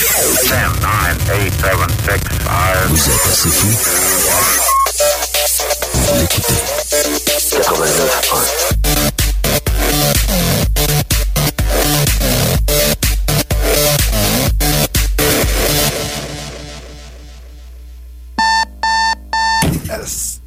Vous êtes assez fou. Vous l'écoutez. 89.1. Yes.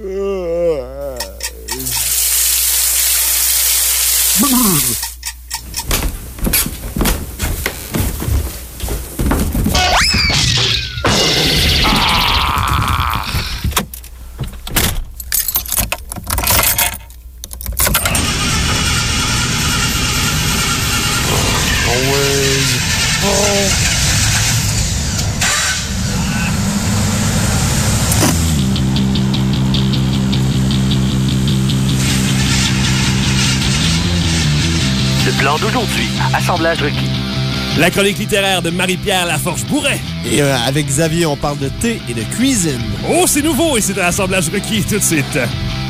Plan d'aujourd'hui, assemblage requis. La chronique littéraire de Marie-Pierre Laforge-Bourret. Et avec Xavier, on parle de thé et de cuisine. Oh, c'est nouveau et c'est un assemblage requis tout de suite.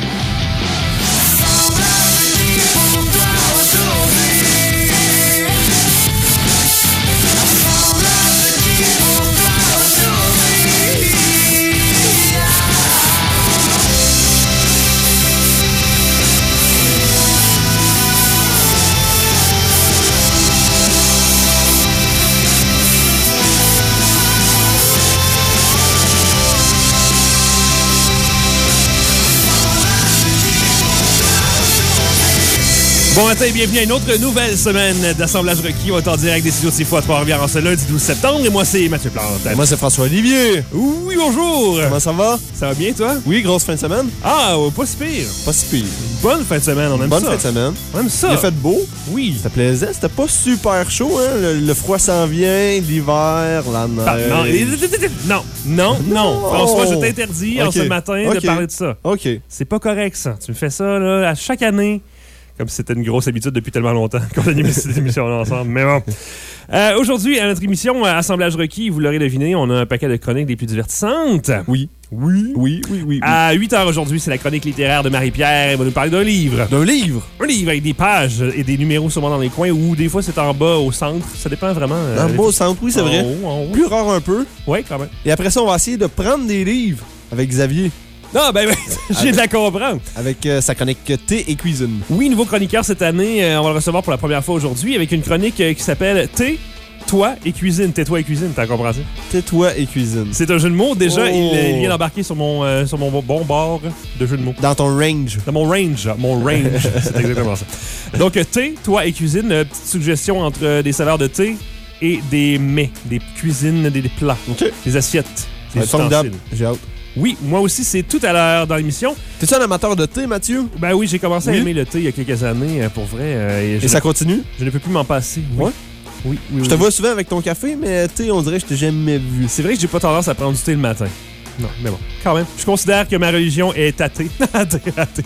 Bon matin et bienvenue à une autre nouvelle semaine d'assemblage requis. On est en direct des studios de Sifois à Trois-Rivières en ce lundi 12 septembre. Et moi, c'est Mathieu Plante. Et moi, c'est François-Olivier. Oui, bonjour. Comment ça va? Ça va bien, toi? Oui, grosse fin de semaine. Ah, pas si pire. Pas si pire. Bonne fin de semaine, on aime Bonne ça. fin de semaine. On aime ça. Il a fait beau. Oui. Ça plaisait. C'était pas super chaud, hein? Le froid s'en vient, l'hiver, la neige. Non. François, je t'interdis en ce matin de parler de ça. OK. C'est pas correct, ça. Tu me fais ça là, à chaque année. Comme si c'était une grosse habitude depuis tellement longtemps qu'on anime cette émission-là ensemble. Mais bon. Aujourd'hui, à notre émission Assemblage requis, vous l'aurez deviné, on a un paquet de chroniques des plus divertissantes. Oui. À 8h aujourd'hui, c'est la chronique littéraire de Marie-Pierre. Elle va nous parler d'un livre. D'un livre? Un livre avec des pages et des numéros sûrement dans les coins ou des fois c'est en bas au centre. Ça dépend vraiment. En bas au centre, oui, c'est vrai. En haut. Plus rare un peu. Oui, quand même. Et après ça, on va essayer de prendre des livres avec Xavier. Ah, ben, j'ai de la comprendre. Avec sa chronique thé et cuisine. Oui, nouveau chroniqueur cette année. On va le recevoir pour la première fois aujourd'hui avec une chronique qui s'appelle Thé, toi et cuisine. Tais-toi et cuisine, t'as compris ça? Tais-toi et cuisine. C'est un jeu de mots. Déjà, il vient d'embarquer sur mon bon bord de jeu de mots. Dans ton range. Dans mon range. C'est exactement ça. Donc, thé, toi et cuisine. Petite suggestion entre des saveurs de thé et des mets, des cuisines, des plats, des assiettes, des ustensiles. J'ai hâte. Oui, moi aussi, c'est tout à l'heure dans l'émission. T'es-tu un amateur de thé, Mathieu? Ben oui, j'ai commencé à aimer le thé il y a quelques années, pour vrai. Et ça continue? Je ne peux plus m'en passer. Oui. Ouais? Oui. Je te vois souvent avec ton café, mais thé, on dirait que je t'ai jamais vu. C'est vrai que j'ai pas tendance à prendre du thé le matin. Non, mais bon, quand même. Je considère que ma religion est athée. athée.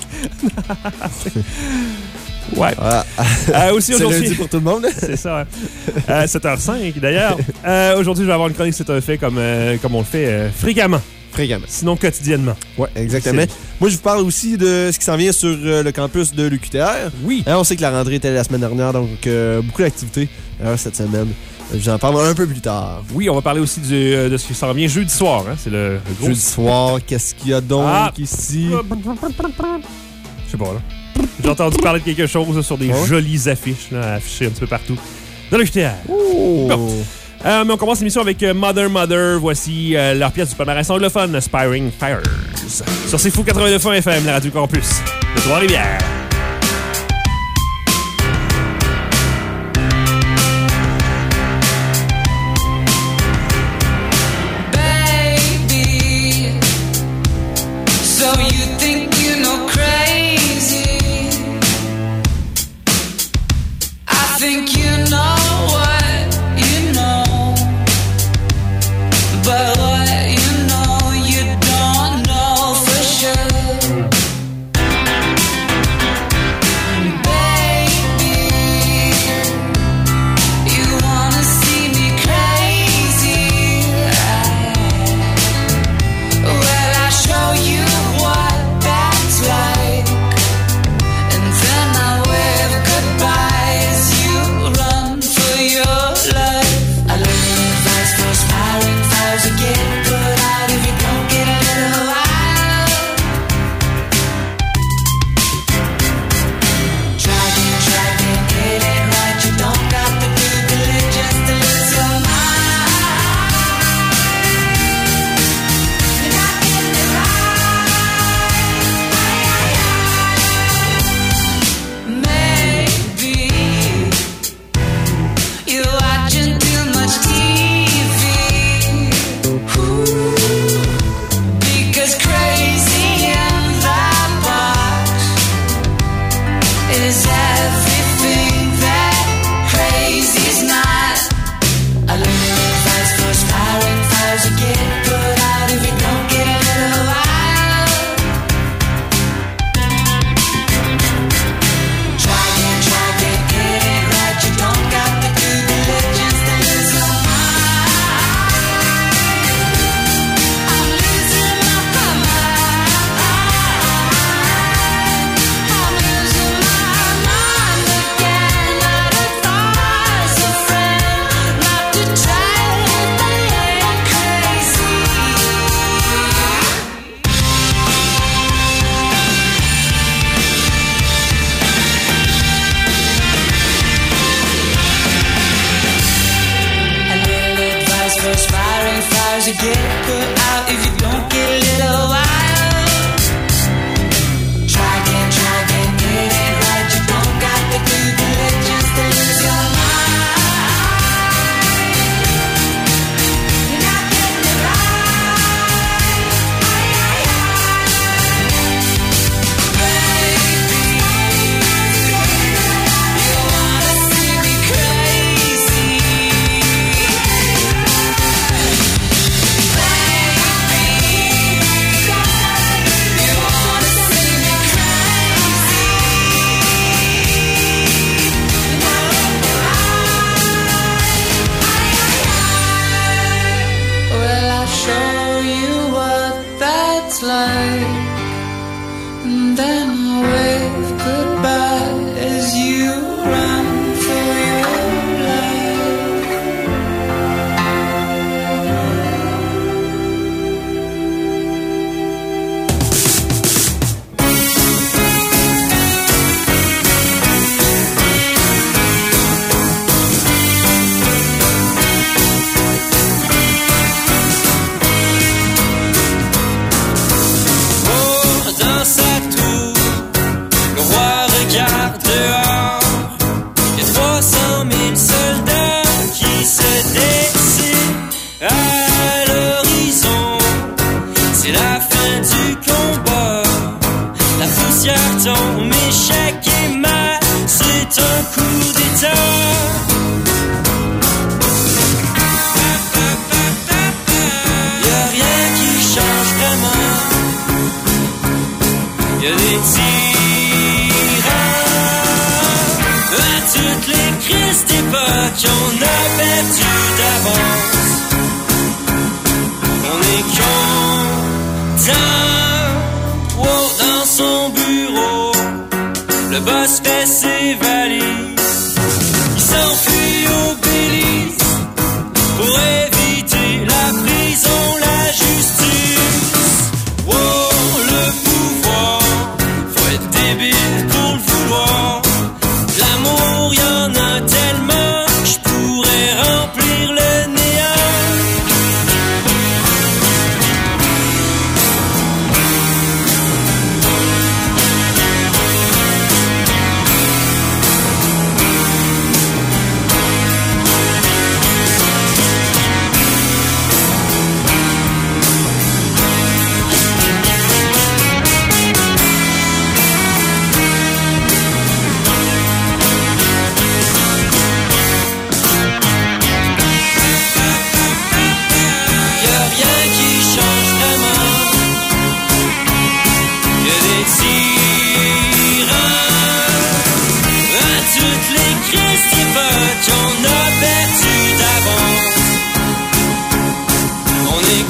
Ouais. Aussi c'est aujourd'hui. lundi pour tout le monde. C'est ça. 7h05 d'ailleurs. Aujourd'hui, je vais avoir une chronique, c'est un fait comme on le fait fréquemment. Sinon quotidiennement. Oui, exactement. Moi, je vous parle aussi de ce qui s'en vient sur le campus de l'UQTR. Oui. On sait que la rentrée était la semaine dernière, donc beaucoup d'activités cette semaine. Je vous en parle un peu plus tard. Oui, on va parler aussi de ce qui s'en vient jeudi soir. Hein? C'est le gros... Jeudi soir, qu'est-ce qu'il y a donc ici? Je sais pas, là. J'ai entendu parler de quelque chose là, sur des jolies affiches là, affichées un petit peu partout dans l'UQTR. Oh. Bon. Mais on commence l'émission avec Mother. Voici leur pièce du palmarès anglophone, Aspiring Fires. Sur C'est Fou 89.1 FM, la Radio Campus de Trois-Rivières. as you get put out if you don't get a little while. Try again, it ain't right. You don't got to do the lick just to lose your mind. You're not getting it right. Baby, you wanna see me crazy. Show you what that's like, and then I'll wave goodbye as you run for your life. Dans sa tour, le roi regarde dehors. Il y a 300 000 soldats qui se dessinent à l'horizon. C'est la fin du combat. La poussière tombe, échec et mat. C'est un coup d'état. Y a rien qui change vraiment. Y'a des tyrans à toutes les crises d'époque, on a perdu d'avance. On est content. Oh, dans son bureau, le boss fait ses valises. Il s'enfuit au Belize pour éviter la prison, la justice. Oh, le pouvoir, faut être débile pour le vouloir. L'amour, y'en a tellement que je pourrais remplir le néant. On a perdu d'avance. On est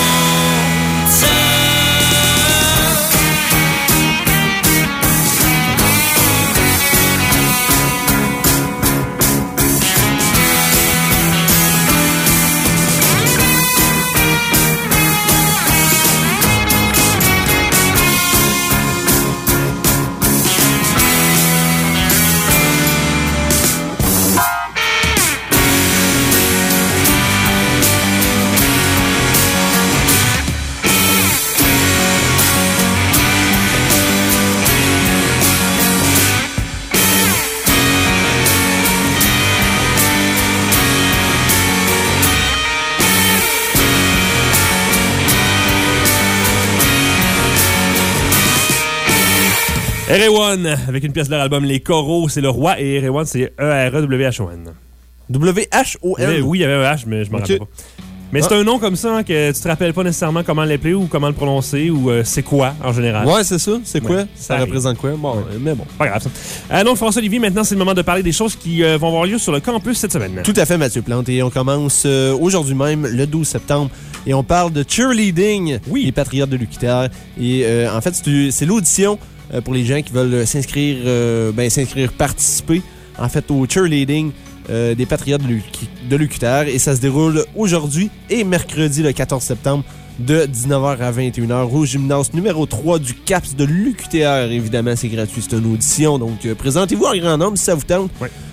Erewhon, avec une pièce de leur album Les Coraux, c'est le roi, et Erewhon, c'est E-R-E-W-H-O-N. W-H-O-N? Oui, il y avait un H, mais je m'en rappelle pas. Mais c'est un nom comme ça hein, que tu te rappelles pas nécessairement comment l'appeler ou comment le prononcer ou c'est quoi en général. Ouais, c'est ça. C'est quoi? Ouais, ça représente quoi? Bon, mais bon. Pas grave ça. Donc, François-Olivier, maintenant, c'est le moment de parler des choses qui vont avoir lieu sur le campus cette semaine. Tout à fait, Mathieu Plante. Et on commence aujourd'hui même, le 12 septembre. Et on parle de cheerleading, les Patriotes de l'UQTR. Et en fait, c'est l'audition pour les gens qui veulent s'inscrire, participer, en fait, au cheerleading des Patriotes de l'UQTR. Et ça se déroule aujourd'hui et mercredi, le 14 septembre, de 19h à 21h au gymnase numéro 3 du CAPS de l'UQTR. Évidemment, c'est gratuit, c'est une audition. Donc, présentez-vous en grand nombre si ça vous tente. Ouais.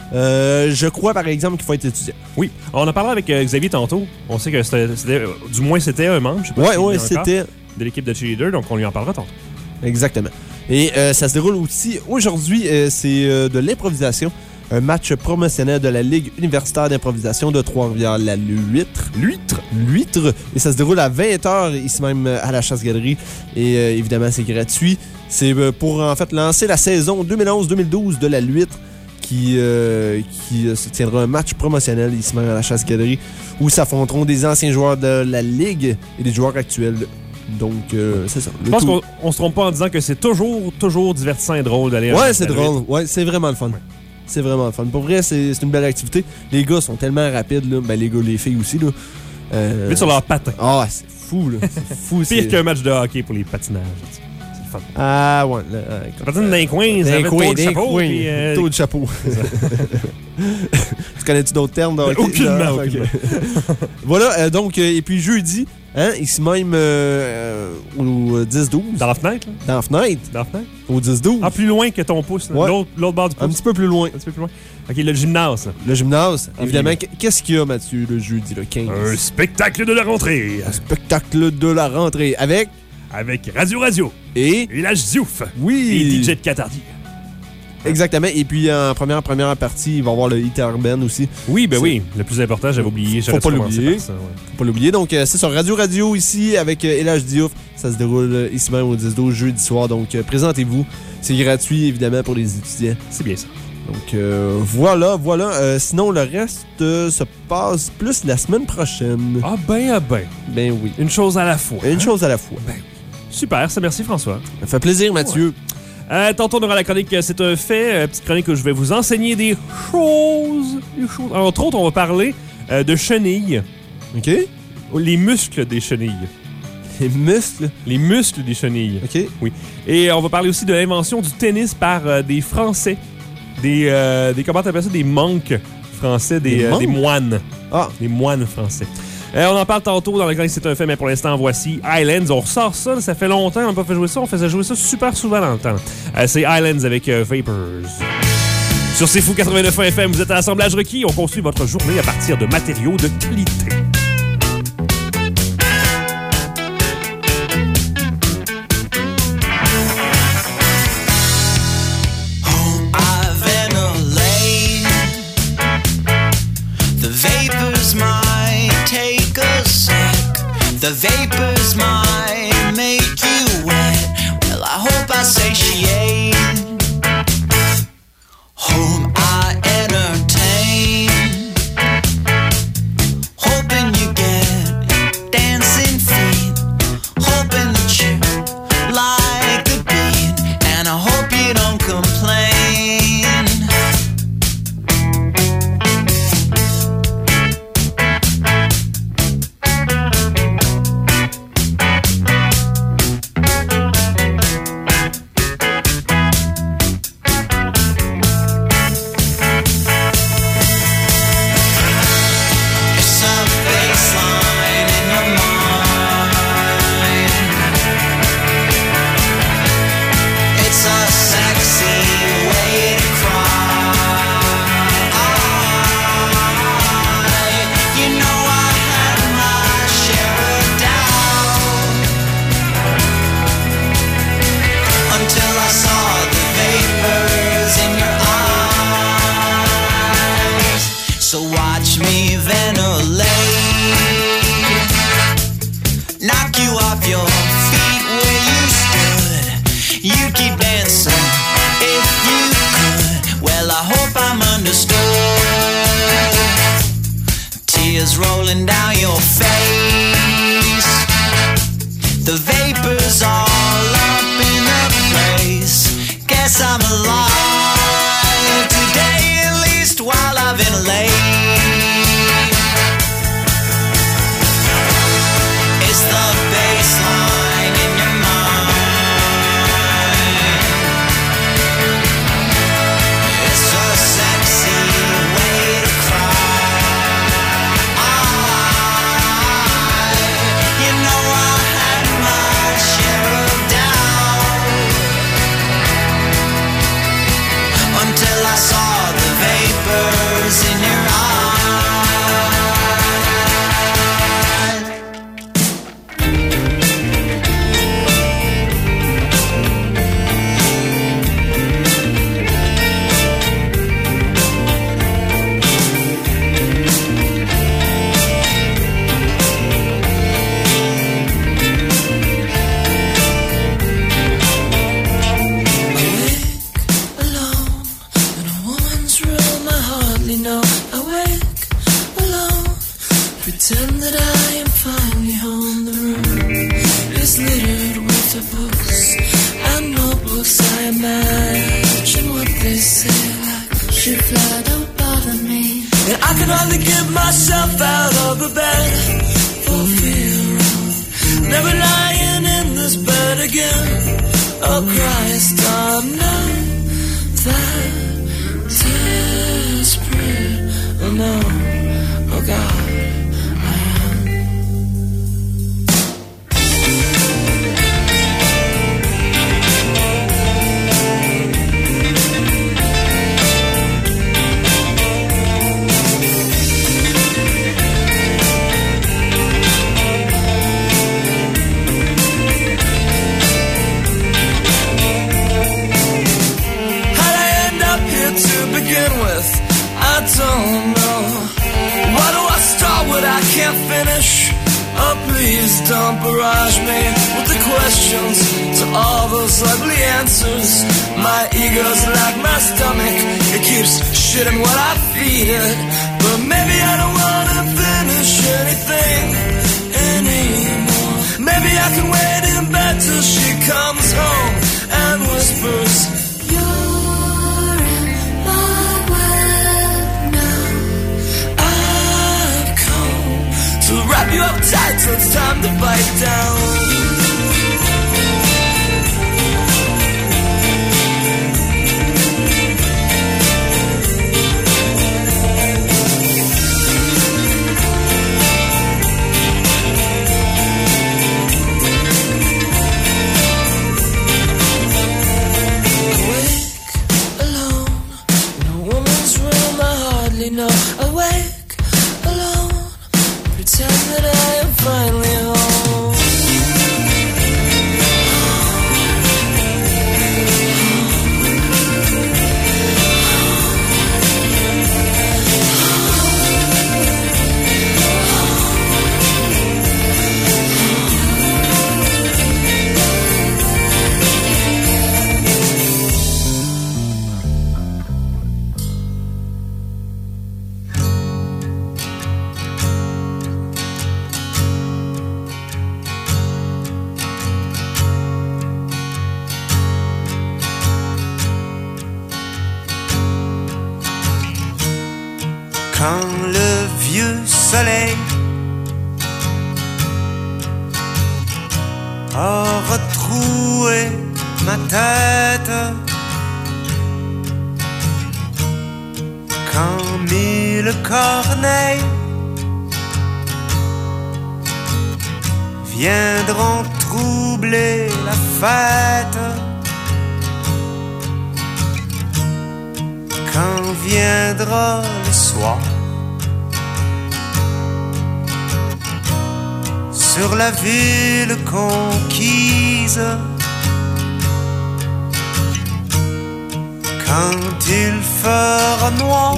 Je crois, par exemple, qu'il faut être étudiant. Oui. On a parlé avec Xavier tantôt. On sait que du moins, c'était un membre. Je sais pas Ouais, s'il ouais, est encore, c'était. de l'équipe de cheerleader, donc on lui en parlera tantôt. Exactement. Et ça se déroule aussi aujourd'hui, c'est de l'improvisation. Un match promotionnel de la Ligue universitaire d'improvisation de Trois-Rivières, la L'Huître. L'Huître. Et ça se déroule à 20h, ici même à la Chasse-Galerie. Et évidemment, c'est gratuit. C'est pour, en fait, lancer la saison 2011-2012 de la L'Huître qui se tiendra un match promotionnel ici même à la Chasse-Galerie où s'affronteront des anciens joueurs de la Ligue et des joueurs actuels. Donc, c'est ça. Je pense qu'on se trompe pas en disant que c'est toujours divertissant et drôle d'aller Ouais, c'est drôle. Ouais, c'est vraiment le fun. Ouais. C'est vraiment le fun. Pour vrai, c'est une belle activité. Les gars sont tellement rapides, là. Ben, les gars, les filles aussi, là. Vite sur leurs patins. Ah, c'est fou, là. C'est fou. Pire qu'un match de hockey pour les patinages. C'est le fun. Ah, ouais. Patine d'un coin, ça fait taux de chapeau. Puis, taux de chapeau. Tu connais-tu d'autres termes dans hockey? Aucunement. Voilà, donc, et puis jeudi, hein, ici même au 10-12. Dans la fenêtre, là? Dans la fenêtre. Dans la fenêtre? Au 10-12. Ah, plus loin que ton pouce, là. Ouais. L'autre bord du pouce. Un petit peu plus loin. Un petit peu plus loin. OK, le gymnase. Là. Le gymnase. Évidemment, qu'est-ce qu'il y a, Mathieu, le jeudi, le 15? Un spectacle de la rentrée. Un spectacle de la rentrée. Avec Radio. Et Village Diouf. Oui. Et DJ de Catardi. Exactement. Et puis, en première partie, il va y avoir le Hit Urban aussi. Oui, ben oui. Le plus important, j'avais oublié. Faut pas l'oublier. Ouais. Faut pas l'oublier. Donc, c'est sur Radio ici, avec Village Diouf. Ça se déroule ici même au 10-12, jeudi soir. Donc, présentez-vous. C'est gratuit, évidemment, pour les étudiants. C'est bien ça. Donc, voilà. Sinon, le reste se passe plus la semaine prochaine. Ah ben. Ben oui. Une chose à la fois. Une chose à la fois. Ben, super, ça merci François. Ça fait plaisir, Mathieu. Ouais. Tantôt, on aura la chronique C'est un fait. Petite chronique où je vais vous enseigner des choses. Alors, entre autres, on va parler de chenilles. OK. Les muscles des chenilles. Les muscles? Les muscles des chenilles. OK. Oui. Et on va parler aussi de l'invention du tennis par des Français. Des comment t'appelles ça? Des monks français, des moines. Ah. Des moines français. On en parle tantôt dans le chronique C'est un fait, mais pour l'instant, voici Islands. On ressort ça fait longtemps, on n'a pas fait jouer ça. On faisait jouer ça super souvent dans le temps. C'est Islands avec Vapors. Sur C'est Fou 89 FM, vous êtes à l'assemblage requis. On construit votre journée à partir de matériaux de qualité. The vapors might make you wet. Well, I hope I satiate. Home I entertain. Hoping you get dancing feet. Hoping that you like the beat. And I hope you don't complain. Rolling down your face. The vapors all up in the place. Guess I'm alive today, at least while I've been late. It's the baseline in your mind. It's a sexy way to cry. Until I saw the vapor Pretend that I am finally home. The room is littered with the books and notebooks. I imagine what they say, like, should fly, don't bother me. And I can hardly get myself out of the bed for fear of never lying in this bed again. Oh Christ, I'm not that desperate. Oh no, oh God. I don't know. Why do I start what I can't finish? Oh, please don't barrage me with the questions to all those ugly answers. My ego's like my stomach, it keeps shitting what I feed it. But maybe I don't want to finish anything anymore. Maybe I can wait in bed till she comes home and whispers, wrap you up tight till it's time to bite down. Awake, alone, in a woman's room I hardly know. Awake, alone, pretend that I am finally home. Quand le vieux soleil a retroué ma tête, quand mille corneilles viendront troubler la fête, quand viendra le soir, sur la ville conquise, quand il fera noir,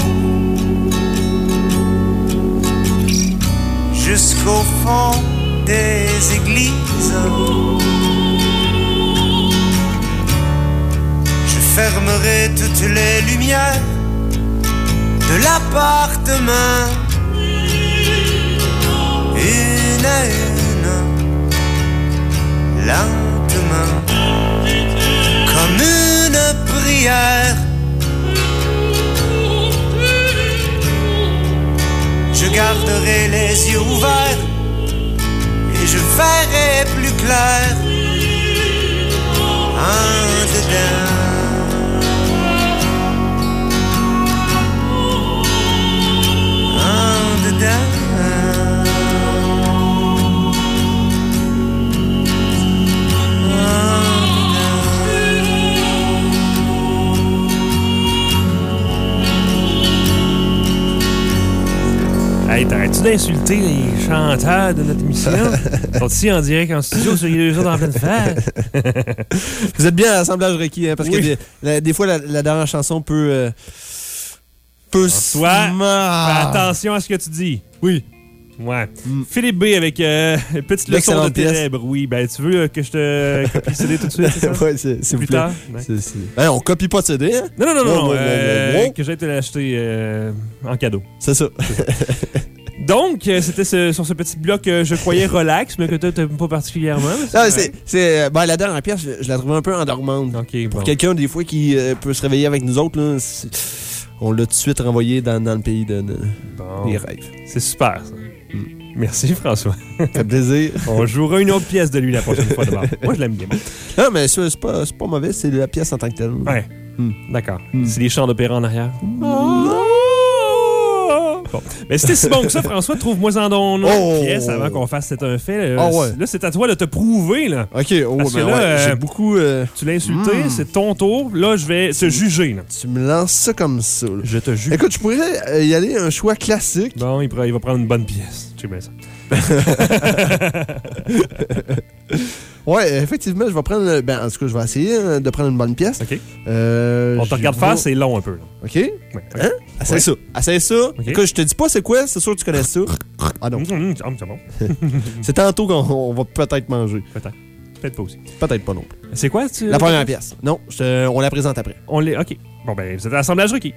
jusqu'au fond des églises, je fermerai toutes les lumières de l'appartement, une à une, lentement, comme une prière. Je garderai les yeux ouverts et je verrai plus clair en dedans. Hey, t'arrêtes-tu d'insulter les chanteurs de notre émission? Ils sont ici en direct en studio sur les autres en pleine fête. Vous êtes bien à l'assemblage requis, hein, parce oui. que des fois, la dernière chanson peut Fais attention à ce que tu dis. Oui. Ouais. Philippe B avec petite leçon de ténèbres. Oui, ben tu veux que je te copie le CD tout de suite, c'est ça? Oui, s'il vous plaît. Tard? Ouais. On copie pas de CD, hein? Non. Non. Que j'ai été l'acheter en cadeau. C'est ça. Donc, c'était sur ce petit bloc que je croyais relax, mais que toi, t'aimes pas particulièrement. Ben, la dernière pièce, je la trouvais un peu endormante. OK, Pour quelqu'un, des fois, qui peut se réveiller avec nous autres, là, on l'a tout de suite renvoyé dans le pays des rêves. C'est super, ça. Merci, François. Ça fait plaisir. On jouera une autre pièce de lui la prochaine fois. Moi, je l'aime bien. Non, mais c'est pas mauvais, c'est la pièce en tant que telle. Ouais. D'accord. C'est les chants d'opéra en arrière. Bon. Mais c'était si bon que ça, François, trouve-moi-en donc une pièce avant qu'on fasse C'est un fait. Là, là, c'est à toi de te prouver. Là. OK, parce que là, j'ai beaucoup... Tu l'as insulté, c'est ton tour. Là, je vais se juger. Là. Tu me lances ça comme ça. Là. Je te juge. Écoute, je pourrais y aller un choix classique. Bon, il va prendre une bonne pièce. Tu sais bien ça. Ouais, effectivement, je vais prendre... Ben, en tout cas, je vais essayer de prendre une bonne pièce. OK. On te regarde faire, c'est long un peu. Là. OK. Ouais. Hein? Essaye ça. Essaye ça. Okay. Écoute, je te dis pas c'est quoi, c'est sûr que tu connais ça. Ah non. C'est bon. C'est tantôt qu'on va peut-être manger. Peut-être pas aussi. Peut-être pas non plus. C'est quoi? La première pièce. Non, on la présente après. OK. Bon, ben, c'est l'assemblage requis.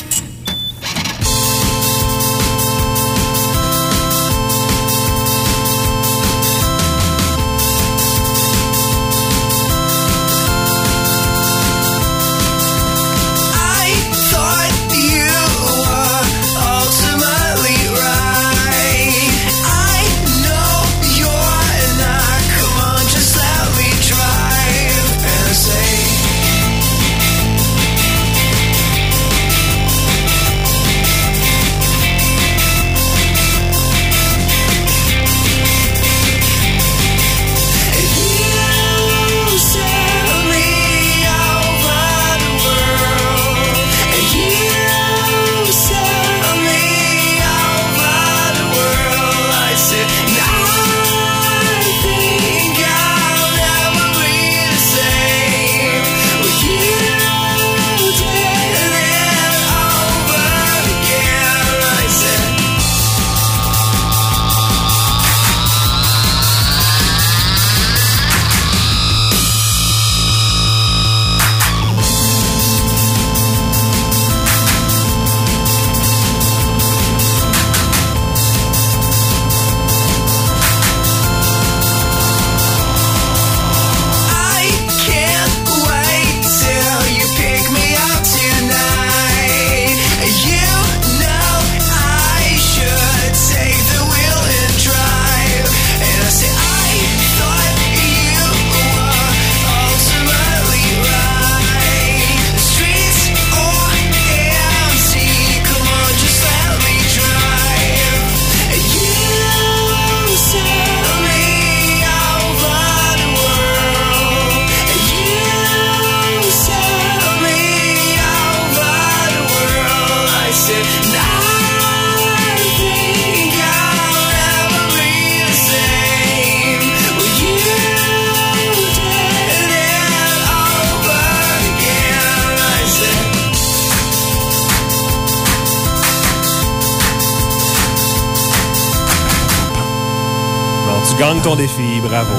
Gagne ton défi, bravo.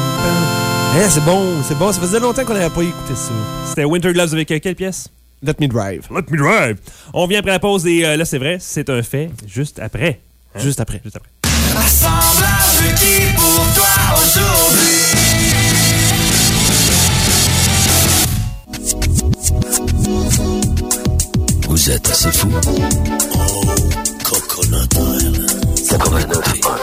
C'est bon, c'est bon. Ça faisait longtemps qu'on n'avait pas écouté ça. C'était Winter Gloves avec quelle pièce? Let Me Drive. Let Me Drive. On vient après la pause et là, c'est vrai, c'est un fait. Juste après. Hein? Juste après. Assemblage requis pour toi aujourd'hui. Vous êtes assez fou. Oh, Coconut Island. 89.1.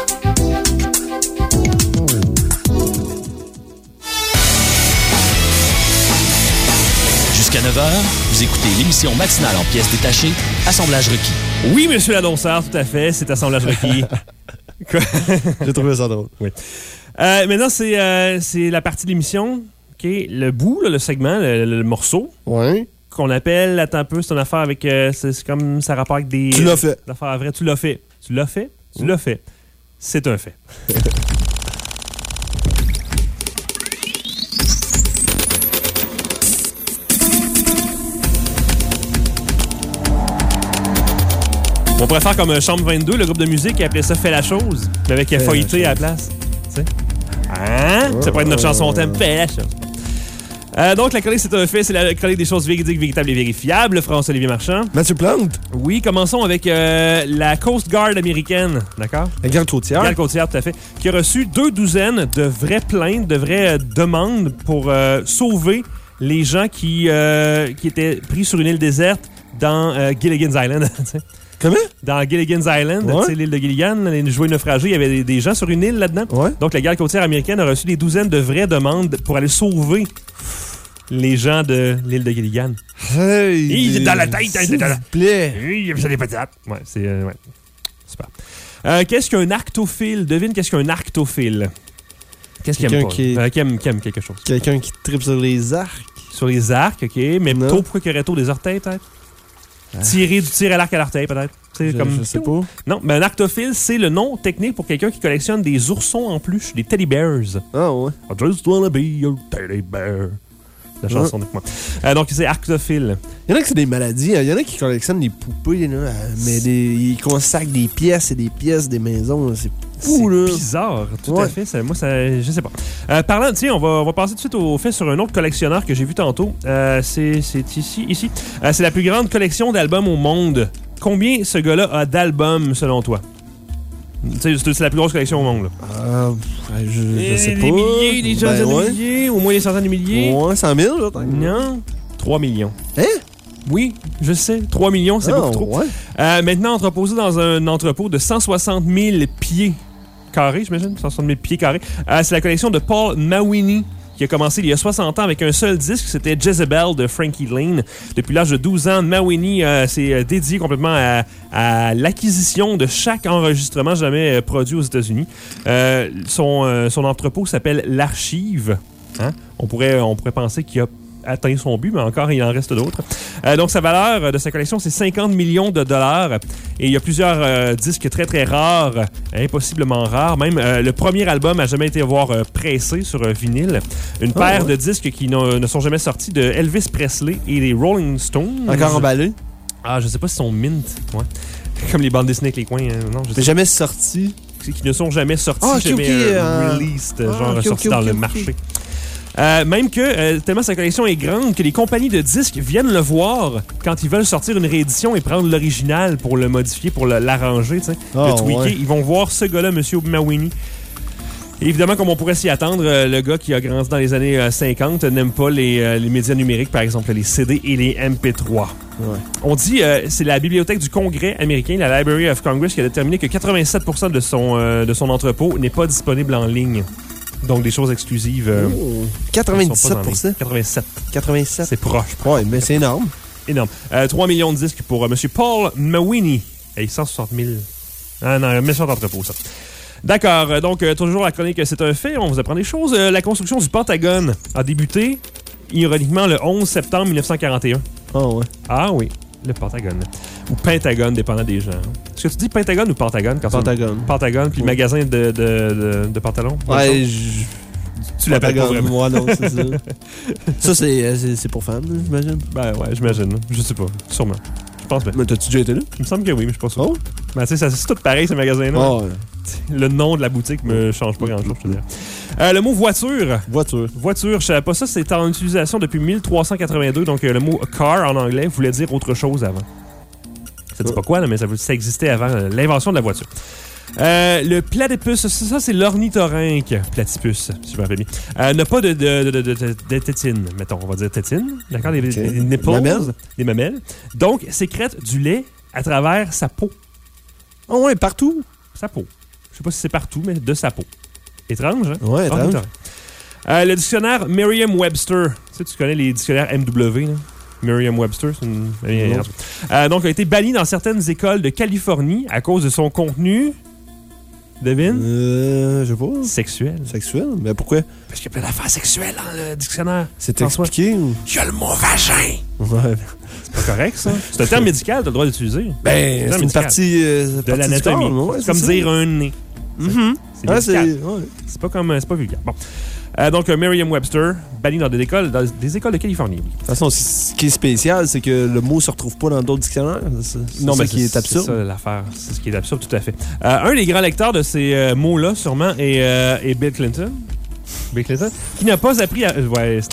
Jusqu'à 9h, vous écoutez l'émission matinale en pièces détachées, Assemblage requis. Oui, monsieur l'annonceur, tout à fait, c'est Assemblage requis. J'ai trouvé ça drôle. Oui. Maintenant, c'est la partie de l'émission, okay, le bout, là, le segment, le morceau. Oui. Qu'on appelle, attends un peu, c'est une affaire avec... c'est comme ça rapport avec des... Tu l'as fait. Affaires vraies. Tu l'as fait. Tu l'as fait? Tu l'as fait. C'est un fait. On pourrait faire comme Chambre 22, le groupe de musique qui appelait ça Fait la chose, mais avec FAIT à la place. Tu sais? Hein? Ça pourrait être notre chanson thème, Fait la chose. Donc, la chronique, c'est un fait. C'est la chronique des choses véridiques, véritables et vérifiables. François-Olivier Marchand. Mathieu Plante. Oui, commençons avec la Coast Guard américaine. D'accord? La garde côtière. La garde côtière, tout à fait. Qui a reçu 2 douzaines de vraies plaintes, de vraies demandes pour sauver les gens qui étaient pris sur une île déserte dans Gilligan's Island. Comment? Dans Gilligan's Island, tu sais, l'île de Gilligan, les jouets naufragés, il y avait des gens sur une île là-dedans. Ouais. Donc, la garde côtière américaine a reçu des douzaines de vraies demandes pour aller sauver les gens de l'île de Gilligan. Hey, Il est dans la tête, s'il vous plaît. Il a des patates. Ouais, c'est... ouais. Super. Qu'est-ce qu'un arctophile? Devine qu'est-ce qu'un arctophile? Qu'est-ce qu'il aime pas? Qui aime quelque chose. Quelqu'un qui tripe sur les arcs. Sur les arcs, OK. Mais Non. pourquoi qu'il y aurait tôt des orteils, peut-être? Tirer du tir à l'arc à l'orteil, peut-être. Je sais pas. Non, mais un arctophile, c'est le nom technique pour quelqu'un qui collectionne des oursons en peluche, des teddy bears. Ah ouais. I just wanna be your teddy bear. La chanson de moi. Donc, c'est arctophile. Il y en a qui c'est des maladies. Il y en a qui collectionnent des poupées, là, mais ils consacrent des pièces et des pièces des maisons. Là. C'est fou, là. C'est bizarre, tout à fait. Moi, je sais pas. Parlant, tiens, on va passer tout de suite au fait sur un autre collectionneur que j'ai vu tantôt. C'est ici. C'est la plus grande collection d'albums au monde. Combien ce gars-là a d'albums, selon toi? C'est la plus grosse collection au monde. Là. Je sais pas. Des milliers, des centaines de milliers, au moins des centaines de milliers. Ouais, 100 000, là. Non, 3 millions. Hein? Oui, je sais. 3 millions, c'est beaucoup trop. Ouais. Maintenant, entreposé dans un entrepôt de 160 000 pieds carrés, j'imagine. 160 000 pieds carrés. C'est la collection de Paul Mawhinney, qui a commencé il y a 60 ans avec un seul disque, c'était Jezebel de Frankie Lane. Depuis l'âge de 12 ans, Mawhinney s'est dédié complètement à l'acquisition de chaque enregistrement jamais produit aux États-Unis. Son entrepôt s'appelle l'Archive. Hein? On pourrait penser qu'il a atteint son but, mais encore, il en reste d'autres. Donc, sa valeur de sa collection, c'est 50 millions de dollars. Et il y a plusieurs disques très, très rares, impossiblement rares. Même le premier album n'a jamais été pressé sur vinyle. Une paire de disques qui ne sont jamais sortis de Elvis Presley et les Rolling Stones. Encore emballé? Ah, je sais pas si sont mint. Ouais. Comme les bandes dessinées avec les coins. Non, je sais mais jamais sorti. Qui ne sont jamais sortis, jamais released, sortis dans le marché. Même que tellement sa collection est grande que les compagnies de disques viennent le voir quand ils veulent sortir une réédition et prendre l'original pour le modifier, pour l'arranger, le tweaker. Ouais. Ils vont voir ce gars-là, M. Mawhinney. Et évidemment, comme on pourrait s'y attendre, le gars qui a grandi dans les années 50 n'aime pas les médias numériques, par exemple les CD et les MP3. Ouais. On dit, c'est la Bibliothèque du Congrès américain, la Library of Congress, qui a déterminé que 87% de son entrepôt n'est pas disponible en ligne. Donc, des choses exclusives. 97%? 87. C'est proche. Oui, mais c'est énorme. Énorme. 3 millions de disques pour M. Paul Mawhinney. Hey, 160 000. Ah non, un méchant entrepôt, ça. D'accord. Donc, toujours la chronique, c'est un fait. On vous apprend des choses. La construction du Pentagone a débuté, ironiquement, le 11 septembre 1941. Oh, ouais. Ah oui. Le Pentagone. Ou Pentagone, dépendant des gens. Est-ce que tu dis Pentagone ou Pentagone? Pentagone. Pentagone, puis le magasin de pantalons? Ouais, tu l'appelles pas vraiment. Moi, non, c'est ça. Ça, c'est pour femmes, j'imagine. Ben ouais, j'imagine. Je sais pas. Sûrement. Je pense bien. Mais t'as-tu déjà été là? Il me semble que oui, mais je suis pas sûr. Oh? Ben tu sais, c'est tout pareil, ce magasin-là. Oh, ouais. Le nom de la boutique me change pas grand-chose, je te dirais. Le mot voiture. Voiture, je savais pas ça, c'est en utilisation depuis 1382, donc le mot car en anglais voulait dire autre chose avant. Ça dit pas quoi, là, mais ça existait avant l'invention de la voiture. Le platypus, ça c'est l'ornithorynque. Platypus, si je me rappelle bien. N'a pas de tétine, mettons, on va dire tétine. D'accord? Des nipples. Des mamelles. Donc, sécrète du lait à travers sa peau. Oh ouais, partout? Sa peau. Je sais pas si c'est partout, mais de sa peau. Étrange, hein? Ouais, étrange. Le dictionnaire Merriam-Webster. Tu connais les dictionnaires MW, là? Merriam-Webster, c'est une... donc, a été banni dans certaines écoles de Californie à cause de son contenu... Devine? Je sais pas. Sexuel. Sexuel? Mais pourquoi? Parce qu'il y a plein d'affaires sexuelles dans le dictionnaire. C'est expliqué ou? Il y a le mot vagin. Ouais. C'est pas correct, ça. C'est un terme médical, t'as le droit d'utiliser. Ben, c'est une partie de l'anatomie. Ouais, c'est comme ça. Dire un nez. C'est médical. C'est pas comme... C'est pas vulgaire. Bon. Donc, Merriam-Webster, banni dans des écoles de Californie. De toute façon, ce qui est spécial, c'est que le mot se retrouve pas dans d'autres dictionnaires. C'est ça qui est absurde. C'est ça l'affaire. C'est ce qui est absurde, tout à fait. Un des grands lecteurs de ces mots-là, sûrement, est Bill Clinton. Bill Clinton, qui n'a pas appris à... Ouais, c'était...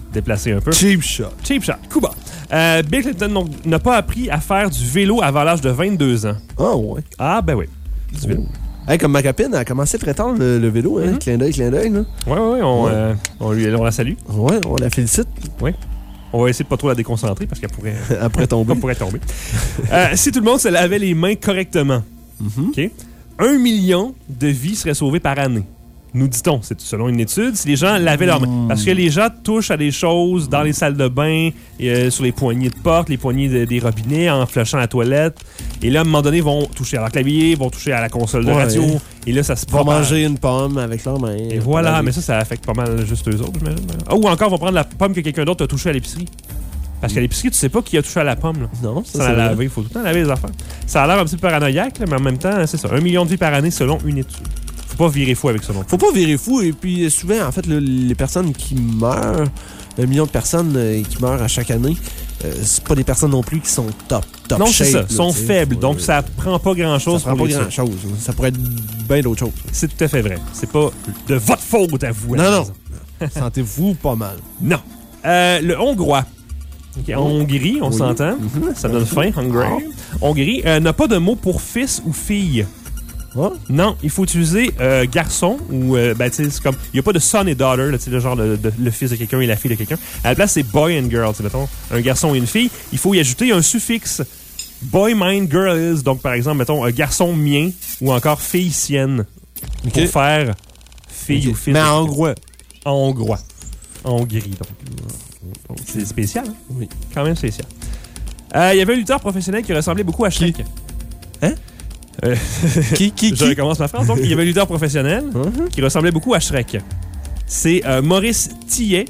déplacé un peu. Cheap shot. Cheap shot. Cuba. Bill Clinton n'a pas appris à faire du vélo avant l'âge de 22 ans. Ah, ouais. Ah, ben oui. Du vélo. Hey, comme ma copine, elle a commencé très tard le vélo, hein? Clin d'œil, là. Ouais, on la salue. Ouais, on la félicite. Oui. On va essayer de pas trop la déconcentrer parce qu'elle pourrait... Après tomber. Elle pourrait tomber. Si tout le monde se lavait les mains correctement, OK, 1 million de vies seraient sauvées par année. Nous dit-on, c'est selon une étude, si les gens lavaient leurs mains. Parce que les gens touchent à des choses dans les salles de bain, sur les poignées de porte, les poignées des robinets, en flushant la toilette. Et là, à un moment donné, ils vont toucher à leur clavier, vont toucher à la console de radio. Et là, ça se vont manger une pomme avec leurs mains. Et voilà, mais ça affecte pas mal juste eux autres, j'imagine. Ou encore, vont prendre la pomme que quelqu'un d'autre a touchée à l'épicerie. Parce qu'à l'épicerie, tu sais pas qui a touché à la pomme. Là. Non, ça la laver. Il faut tout le temps laver les affaires. Ça a l'air un petit peu paranoïaque, là, mais en même temps, c'est ça. 1 million de vies par année selon une étude. Faut pas virer fou avec ça non plus. Faut pas virer fou. Et puis, souvent, en fait, les personnes qui meurent, 1 million de personnes qui meurent à chaque année, c'est pas des personnes non plus qui sont top non, shape. Non, c'est ça. Sont faibles. Donc, ça prend pas grand-chose. Ça prend pas grand-chose. Ça pourrait être bien d'autres choses. C'est tout à fait vrai. C'est pas de votre faute à vous. Non. Sentez-vous pas mal. Non. Le hongrois. Okay, en Hongrie, on s'entend. Ça donne faim, Hungary. Hongrie n'a pas de mot pour fils ou fille. Oh. Non, il faut utiliser garçon ou ben tu sais c'est comme il y a pas de son et daughter, tu sais le genre le fils de quelqu'un et la fille de quelqu'un. À la place c'est boy and girl, tu sais mettons un garçon et une fille, il faut y ajouter un suffixe. Boy mine girl is, donc par exemple mettons un garçon mien ou encore fille sienne. Pour faire fille ou fils. Mais en hongrois. En hongrois. En Hongrie donc. C'est spécial, hein? Oui. Quand même spécial. Il y avait un lutteur professionnel qui ressemblait beaucoup à Shrek. Hein? Qui? Je recommence ma phrase. Donc, il y avait un lutteur professionnel qui ressemblait beaucoup à Shrek. C'est Maurice Tillet.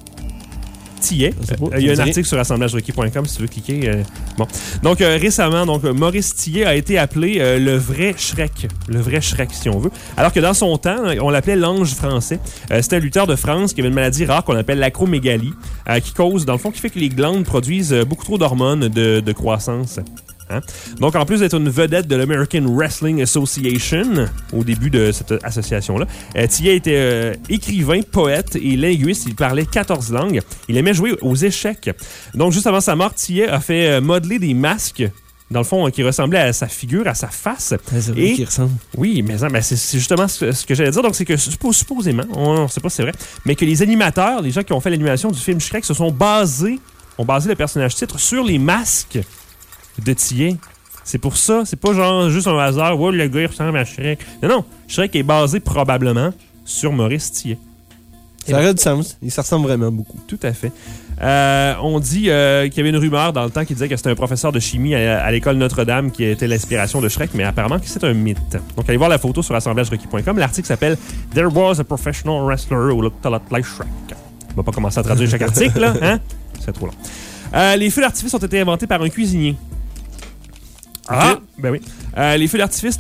Il y a un article sur assemblagerequis.com si tu veux cliquer. Bon. Donc, récemment, Maurice Tillet a été appelé le vrai Shrek. Le vrai Shrek, si on veut. Alors que dans son temps, on l'appelait l'ange français. C'était un lutteur de France qui avait une maladie rare qu'on appelle l'acromégalie, qui cause, dans le fond, qui fait que les glandes produisent beaucoup trop d'hormones de croissance. Hein? Donc, en plus d'être une vedette de l'American Wrestling Association, au début de cette association-là, Tillet était écrivain, poète et linguiste. Il parlait 14 langues. Il aimait jouer aux échecs. Donc, juste avant sa mort, Tillet a fait modeler des masques, dans le fond, qui ressemblaient à sa figure, à sa face. C'est vrai qu'il ressemble. Oui, mais c'est justement ce que j'allais dire. Donc, c'est que supposément, on ne sait pas si c'est vrai, mais que les animateurs, les gens qui ont fait l'animation du film Shrek, ont basé le personnage titre sur les masques de Tillet. C'est pour ça, c'est pas genre juste un hasard, ouais, le gars il ressemble à Shrek. Non, Shrek est basé probablement sur Maurice Tillet. Ça aurait du sens. Il se ressemble vraiment beaucoup. Tout à fait. On dit qu'il y avait une rumeur dans le temps qui disait que c'était un professeur de chimie à l'école Notre-Dame qui était l'inspiration de Shrek, mais apparemment que c'est un mythe. Donc allez voir la photo sur assemblagerequis.com. L'article s'appelle « There was a professional wrestler who looked a lot like Shrek ». On va pas commencer à traduire chaque article, là, hein? C'est trop long. Les feux d'artifice ont été inventés par un cuisinier. Ah, ben oui. Les feux d'artifice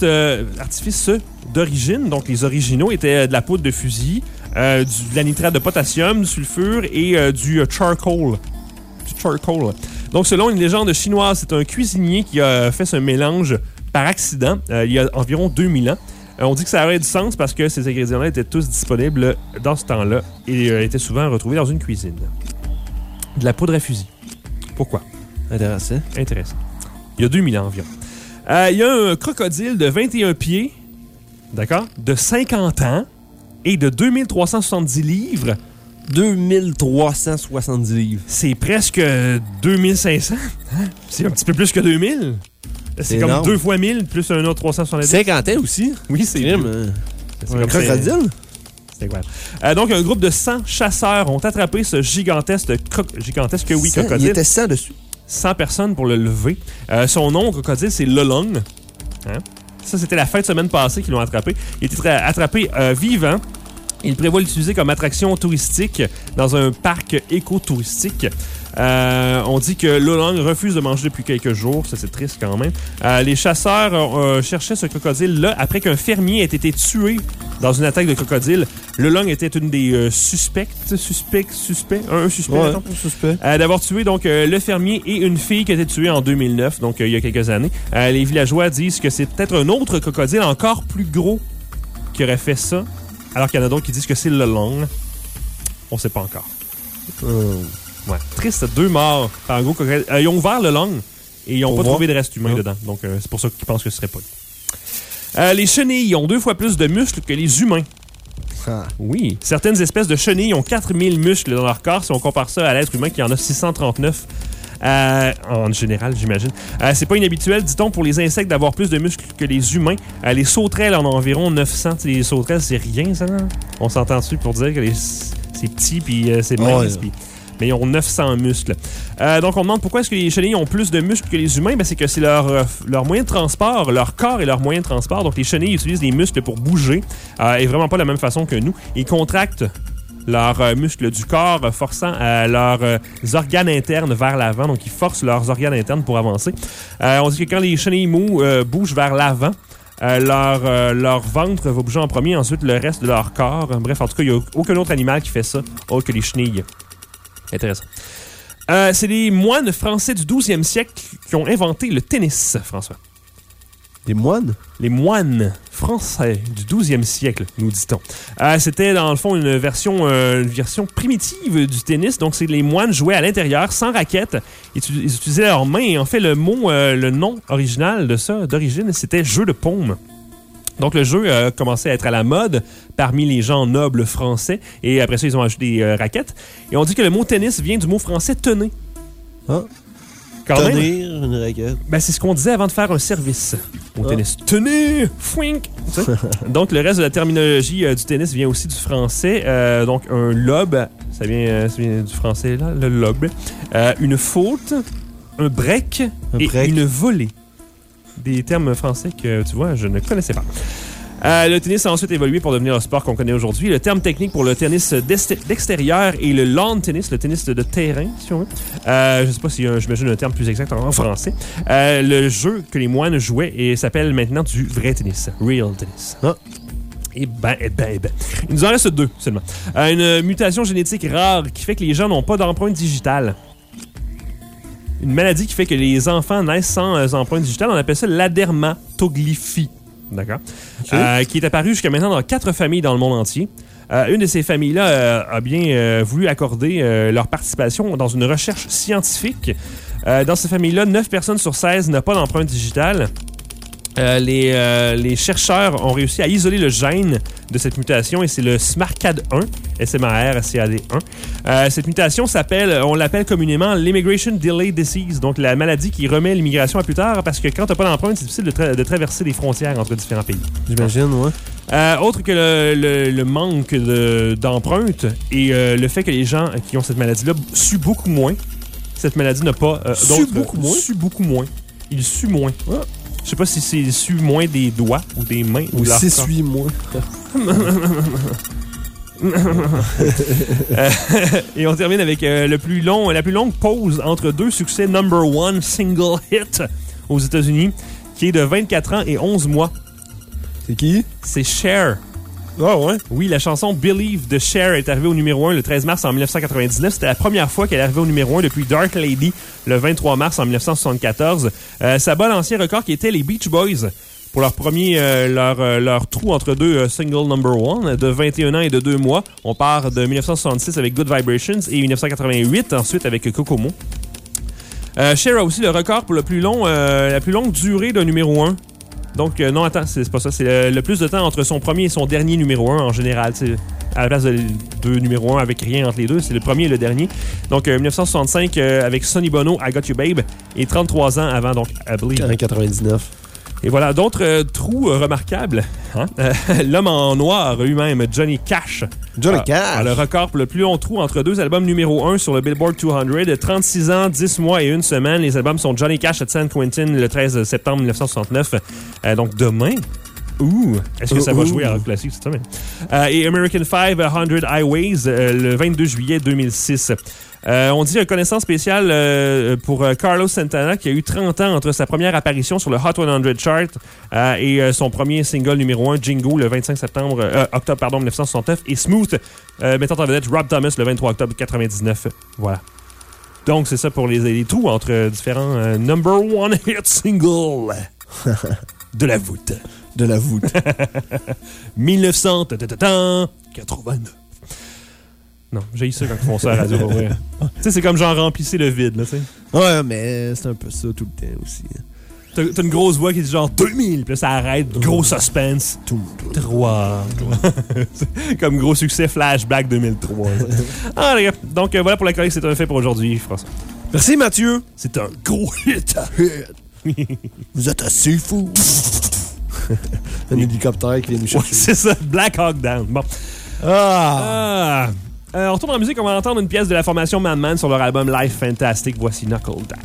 d'origine, donc les originaux, étaient de la poudre de fusil, de la nitrate de potassium, du sulfure et du charcoal. Donc, selon une légende chinoise, c'est un cuisinier qui a fait ce mélange par accident il y a environ 2000 ans. On dit que ça aurait du sens parce que ces ingrédients-là étaient tous disponibles dans ce temps-là et étaient souvent retrouvés dans une cuisine. De la poudre à fusil. Pourquoi? Intéressant. Il y a 2000 ans environ. Il y a un crocodile de 21 pieds, d'accord, de 50 ans et de 2370 livres. 2370 livres. C'est presque 2500. Hein? C'est un petit peu plus que 2000. C'est comme énorme. 2 fois 1000 plus un autre 370. 50 ans aussi? Oui, c'est un crocodile? C'est quoi? Donc, un groupe de 100 chasseurs ont attrapé ce gigantesque crocodile. Il était 100 dessus. 100 personnes pour le lever. Son nom au crocodile, c'est Lolong. Hein? Ça, c'était la fin de semaine passée qu'ils l'ont attrapé. Il était attrapé vivant. Il prévoit l'utiliser comme attraction touristique dans un parc éco-touristique. On dit que Lolong refuse de manger depuis quelques jours. Ça, c'est triste quand même. Les chasseurs cherchaient ce crocodile-là après qu'un fermier ait été tué dans une attaque de crocodile. Lolong était une des suspects, d'avoir tué donc le fermier et une fille qui a été tuée en 2009, donc il y a quelques années. Les villageois disent que c'est peut-être un autre crocodile encore plus gros qui aurait fait ça, alors qu'il y en a d'autres qui disent que c'est Lolong. On sait pas encore. Ouais, triste, 2 morts par un gros coquerel. Ils ont ouvert le lung et ils n'ont pas trouvé de reste humain dedans. Donc, c'est pour ça qu'ils pensent que ce serait pas lui. Les chenilles ont 2 fois plus de muscles que les humains. Ah. Oui. Certaines espèces de chenilles ont 4000 muscles dans leur corps si on compare ça à l'être humain qui en a 639. En général, j'imagine. C'est pas inhabituel, dit-on, pour les insectes d'avoir plus de muscles que les humains. Les sauterelles en ont environ 900. T'sais, les sauterelles, c'est rien, ça. Hein? On s'entend dessus pour dire que c'est petit puis c'est mince. Mais ils ont 900 muscles. Donc, on demande pourquoi est-ce que les chenilles ont plus de muscles que les humains. Ben, c'est que c'est leur moyen de transport. Leur corps est leur moyen de transport. Donc, les chenilles utilisent les muscles pour bouger. Et vraiment pas de la même façon que nous. Ils contractent leurs muscles du corps, forçant leurs organes internes vers l'avant. Donc, ils forcent leurs organes internes pour avancer. On dit que quand les chenilles bougent vers l'avant, leur ventre va bouger en premier, ensuite le reste de leur corps. Bref, en tout cas, il n'y a aucun autre animal qui fait ça, autre que les chenilles. Intéressant. C'est les moines français du 12e siècle qui ont inventé le tennis, François. Des moines? Les moines français du 12e siècle, nous dit-on. C'était, dans le fond, une version primitive du tennis. Donc, c'est les moines jouaient à l'intérieur, sans raquette. Ils utilisaient leurs mains. Et en fait, le nom original de ça, d'origine, c'était jeu de paume. Donc, le jeu a commencé à être à la mode parmi les gens nobles français. Et après ça, ils ont ajouté des raquettes. Et on dit que le mot tennis vient du mot français tenir. Ah. Tenir une raquette. Ben, c'est ce qu'on disait avant de faire un service au tennis. Tenir! Fouink! Donc, le reste de la terminologie du tennis vient aussi du français. Donc, un lob, ça vient du français, là, le lob. Une faute, un break et une volée. Des termes français que, tu vois, je ne connaissais pas. Le tennis a ensuite évolué pour devenir le sport qu'on connaît aujourd'hui. Le terme technique pour le tennis d'extérieur est le lawn tennis, le tennis de terrain, si on veut. Je ne sais pas si j'imagine un terme plus exact en français. Le jeu que les moines jouaient s'appelle maintenant du vrai tennis, real tennis. Ah. Eh ben. Il nous en reste 2 seulement. Une mutation génétique rare qui fait que les gens n'ont pas d'empreinte digitale. Une maladie qui fait que les enfants naissent sans empreinte digitale, on appelle ça l'adermatoglyphie. D'accord? Okay. Qui est apparue jusqu'à maintenant dans 4 familles dans le monde entier. Une de ces familles-là a bien voulu accorder leur participation dans une recherche scientifique. Dans ces familles-là, 9 personnes sur 16 n'ont pas d'empreinte digitale. Les chercheurs ont réussi à isoler le gène de cette mutation et c'est le SMARCAD1, SMARCAD1. Cette mutation on l'appelle communément l'Immigration Delay Disease, donc la maladie qui remet l'immigration à plus tard parce que quand t'as pas d'empreinte, c'est difficile de traverser les frontières entre différents pays. J'imagine, ouais. Autre que le manque d'empreinte et le fait que les gens qui ont cette maladie-là suent beaucoup moins. Cette maladie n'a pas... Suent beaucoup moins? Ils suent moins. Ah. Je sais pas si c'est su moins des doigts ou des mains ou de leur corps. S'essuie moins. Et on termine avec la plus longue pause entre 2 succès #1 single hit aux États-Unis, qui est de 24 ans et 11 mois. C'est qui? C'est Cher. Ah ouais? Oui, la chanson Believe de Cher est arrivée au numéro 1 le 13 mars en 1999. C'était la première fois qu'elle est arrivée au numéro 1 depuis Dark Lady le 23 mars en 1974. Ça bat l'ancien record qui était les Beach Boys pour leur premier leur trou entre 2 single #1 de 21 ans et de 2 mois. On part de 1966 avec Good Vibrations et 1988 ensuite avec Kokomo. Cher a aussi le record pour la plus longue durée d'un numéro 1. Donc, non, attends, c'est pas ça. C'est le plus de temps entre son premier et son dernier numéro 1 en général. T'sais, à la place de 2 numéros 1 avec rien entre les deux, c'est le premier et le dernier. Donc, 1965 avec Sonny Bono, I Got You Babe. Et 33 ans avant, donc, I Believe. En 99. Et voilà, d'autres trous remarquables. Hein? L'homme en noir lui-même, Johnny Cash. Johnny Cash. A le record pour le plus long trou entre 2 albums numéro 1 sur le Billboard 200. 36 ans, 10 mois et 1 semaine. Les albums sont Johnny Cash at San Quentin le 13 septembre 1969. Donc demain... est-ce que ça va jouer à Rock Classique cette semaine? Et American 500 Highways le 22 juillet 2006. On dit reconnaissance spéciale pour Carlos Santana qui a eu 30 ans entre sa première apparition sur le Hot 100 chart et son premier single numéro 1, Jingo, le 25 octobre 1969 et Smooth, mettant en vedette Rob Thomas le 23 octobre 1999. Voilà. Donc c'est ça pour les trous entre différents #1 hit singles de la voûte. De la voûte. 1989. Non, j'ai eu ça quand ils font ça à la radio. Ouais. Tu sais, c'est comme genre remplissez le vide, là, tu sais. Ouais, mais c'est un peu ça tout le temps aussi. T'as une grosse voix qui dit genre 2000, puis là, ça arrête, gros suspense. 3. Comme gros succès, Flashback 2003. Ah, les gars. Donc, voilà pour la chronique, c'est un fait pour aujourd'hui, François. Merci, Mathieu. C'est un gros hit. Vous êtes assez fou. Un hélicoptère qui vient nous chercher. Ouais, c'est ça, Black Hawk Down. Bon. On retourne en musique, on va entendre une pièce de la formation Man sur leur album Life Fantastic. Voici Knuckle Down.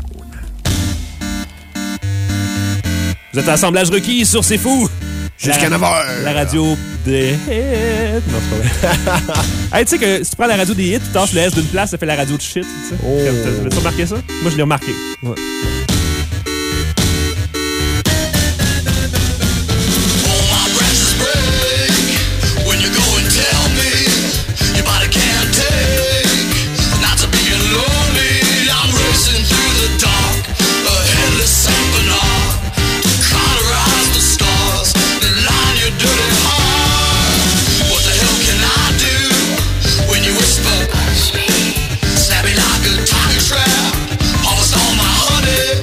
Vous êtes à Assemblage requis sur C'est Fou. Jusqu'à 9h. La radio des hits. Non, c'est pas vrai. Hey, tu sais que si tu prends la radio des hits, tu tâches le S d'une place, ça fait la radio de shit. Tu sais. T'as-tu remarqué ça? Moi, je l'ai remarqué. Ouais. Snap me like a tiger trap, almost all my honey.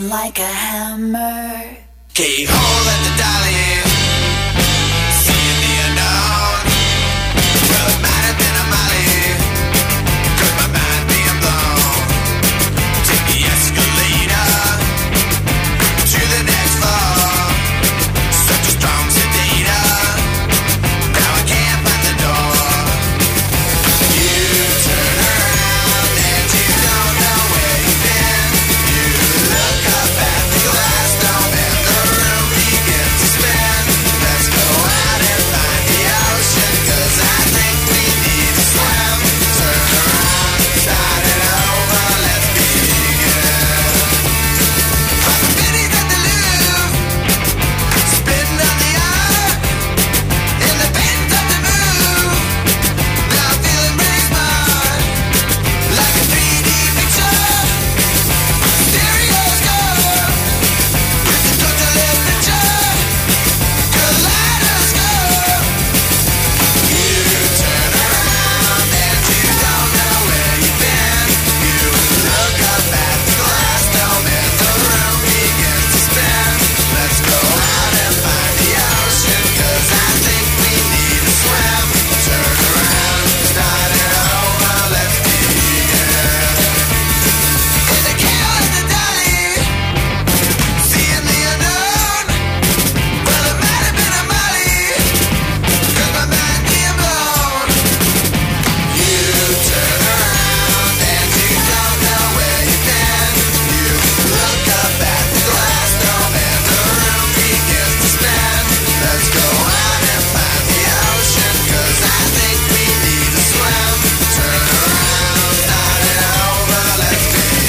burn like a hammer. Keyhole at the dolly, seeing the unknown. Well, it might have been a molly, could my mind being blown. Take the escalator to the next floor. Such a strong sedator, now I can't find the door. You turn around and you don't know where you've been. You look up at the glass dome and the room begins to spin. Let's go out and find the ocean, 'cause I think we need to swim. Turn around, start it over, let's begin. Possibilities at the Louvre, spitting on the art, in the bend of the move. Now I'm feeling pretty smart, like a 3D picture. Stereoscope, with the total temperature. Kaleidoscope. You turn around and you don't know where you've been. You look up at the glass dome and the room begins to spin. Let's go out and find the ocean, 'cause I think we need to swim. Turn around, start it over, let's begin. In the kale and the dolly, seeing the unknown. Well, it might have been a molly, 'cause my mind being blown. You turn around and you don't know where you've been. You look up at the glass dome and the room begins to spin. Let's go out and find the ocean, 'cause I think we need to swim. Turn around, start it over, let's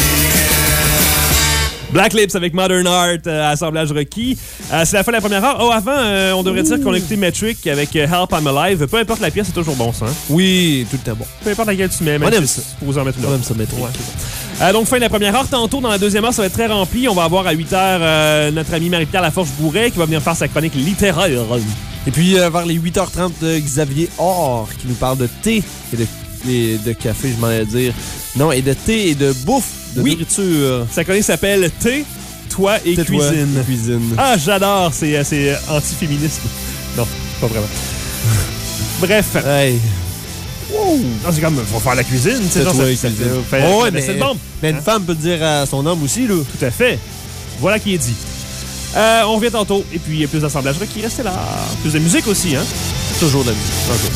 begin. Black Lips avec Modern Art, assemblage requis. C'est la fin de la première heure. Oh, avant, on devrait dire qu'on a écouté Metric avec Help I'm Alive. Peu importe la pièce, c'est toujours bon, ça. Hein? Oui, tout le temps bon. Peu importe laquelle tu mets, On même aime si ça. tu peux en mettre une On autre. aime ça, Metric. Ouais, c'est ça. Donc, fin de la première heure. Tantôt, dans la deuxième heure, ça va être très rempli. On va avoir à 8h notre amie Marie-Pierre Laforge-Bourret qui va venir faire sa chronique littéraire. Et puis, vers les 8h30, Xavier Or qui nous parle de thé et de café, je m'en allais dire. Non, et de thé et de bouffe, de Oui. nourriture. Sa chronique s'appelle Thé, toi et Tais-toi, cuisine. cuisine. Ah, j'adore. C'est anti-féminisme. Non, pas vraiment. Bref. Hey. Wow. Non, c'est comme, faut faire la cuisine, tu sais, genre, Tais-toi et ça cuisine. fait Oh, ouais, mais c'est bon. mais une femme peut le dire à son homme aussi, là. Tout à fait. Voilà qui est dit. On revient tantôt. Et puis, il y a plus d'assemblage qui restez là. Plus de musique aussi, hein? Toujours de la musique. Tantôt.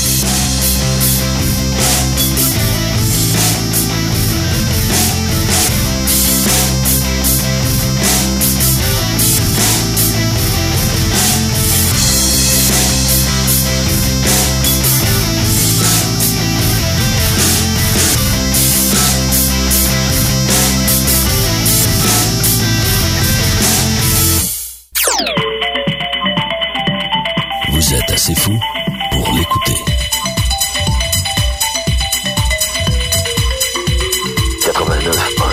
Vous êtes assez fou pour l'écouter. 89.1.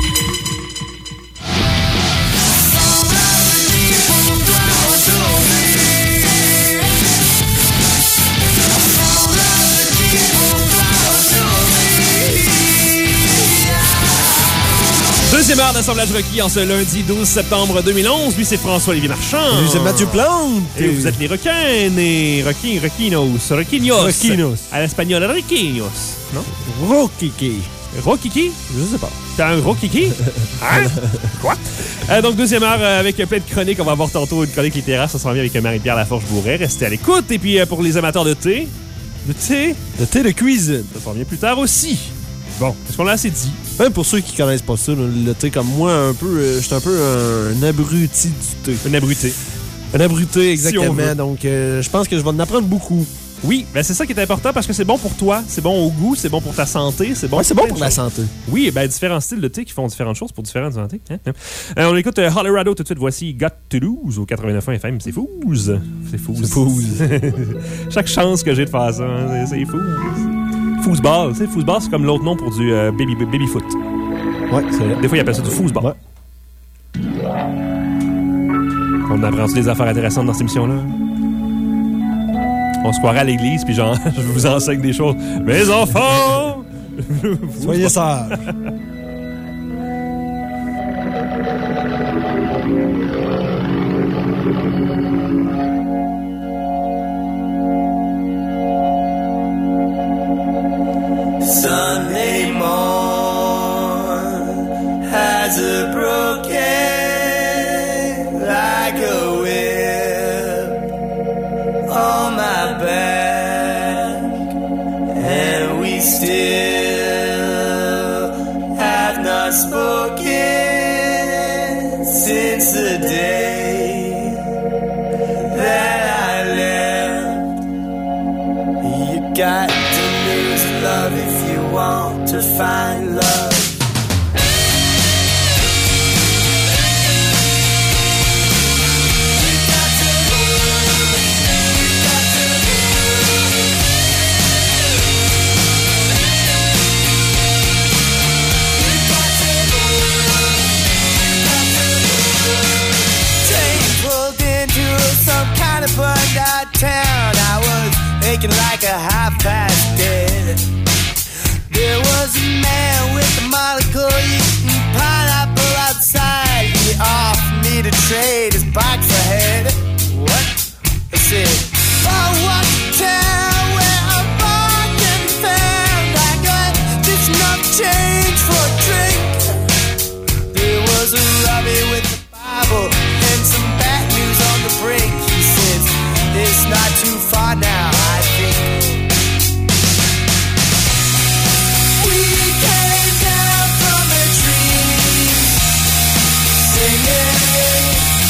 Deuxième heure d'assemblage requis en ce lundi 12 septembre 2011. Lui, c'est François-Olivier Marchand. Lui, c'est Mathieu Plante. Et vous êtes les requins, les requinos. À l'espagnol, requinos. Non? Rokiki. Rokiki? Je sais pas. T'as un Rokiki? Hein? Quoi? Donc, deuxième heure avec plein de chroniques. On va avoir tantôt une chronique littéraire. Ça s'en vient avec Marie-Pierre Laforge-Bourret. Restez à l'écoute. Et puis, pour les amateurs de thé, De thé de cuisine. ça s'en vient plus tard aussi. Bon, est-ce qu'on l'a assez dit? Même pour ceux qui connaissent pas ça, là, le thé comme moi, un peu, je suis un peu un abruti du thé. Un abruté. Un abruté, exactement. Si on veut. Donc, je pense que je vais en apprendre beaucoup. Oui, ben c'est ça qui est important parce que c'est bon pour toi, c'est bon au goût, c'est bon pour ta santé, c'est bon Ouais, c'est bon plein pour de la choses. santé. Oui, ben différents styles de thé qui font différentes choses pour différentes santé. Hein? On écoute Colorado tout de suite. Voici Got to Lose au 89.1 FM. C'est fouze. C'est fouze. C'est fouze. Chaque chance que j'ai de faire ça, hein, c'est fouze. Foosball, tu sais, foosball, c'est comme l'autre nom pour du baby foot. Ouais, c'est vrai. Des fois, ils appellent ça du foosball. Ouais. On apprend des affaires intéressantes dans cette émission-là. On se croirait à l'église, puis genre, je vous enseigne des choses. Mes enfants! Soyez sages. Sunday morn has a broken like a whip on my back, and we still have not spoken since the day that I left. You got to lose love if you want to find love. Burned out town, I was aching like a half-past dead. There was a man with a monocle eating pineapple outside. He offered me to trade his bike for head. What? I said, I walked to town where I'm walking found. I got just enough change for a drink. There was a Robbie with the Bible and some bad news on the brink. It's not too far now, I think. We came down from the trees, singing.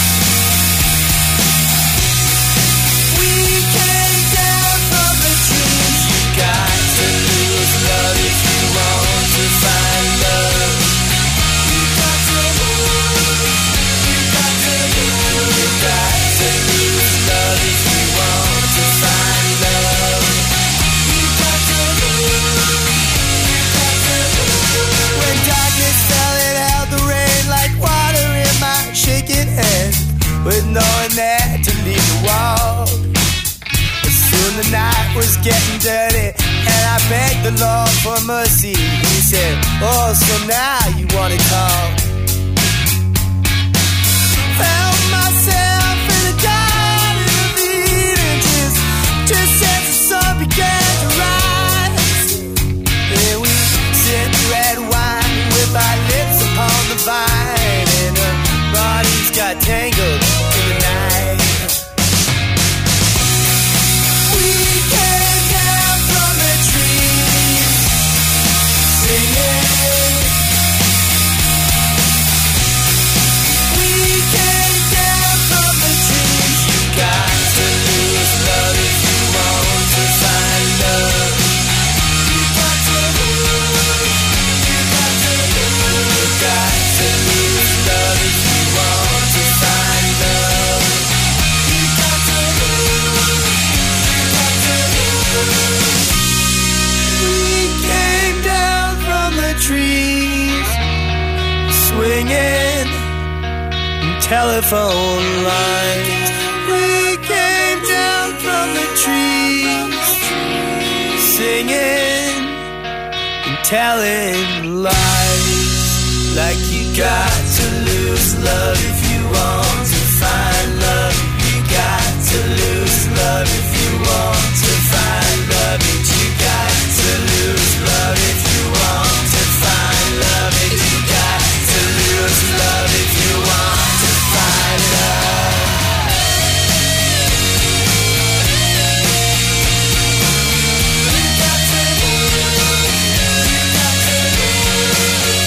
We came down from the trees. You got to lose love if you want to find love. You got to lose. You got to lose. You got to lose love if you want to find love. You got to lose. You got to lose. When darkness fell, it held the rain like water in my shaking hand, with no one there to lead the walk. But soon the night was getting dirty, and I begged the Lord for mercy. He said, oh, so now you wanna talk? Found myself in a garden of Eden, just as the sun began to rise. There we sip red wine with our lips upon the vine, and our bodies got tangled in the night. We came down from the trees, singing. We came down from the trees. You got to lose love if you want to find love. You got to lose. You got to lose. You got to lose love if you want to find love. You got to lose. You got to lose. We came down from the trees, swinging telephone lines. We came down from the trees, singing and telling lies. Like you got to lose love if you want to find love. You got to lose love if you want to find love. And you got to lose love if you want to find love. And you got to lose love if you want to find love. You got to lose. You got to lose.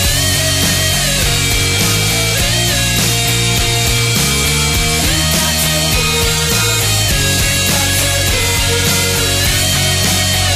You got to lose. You got to lose.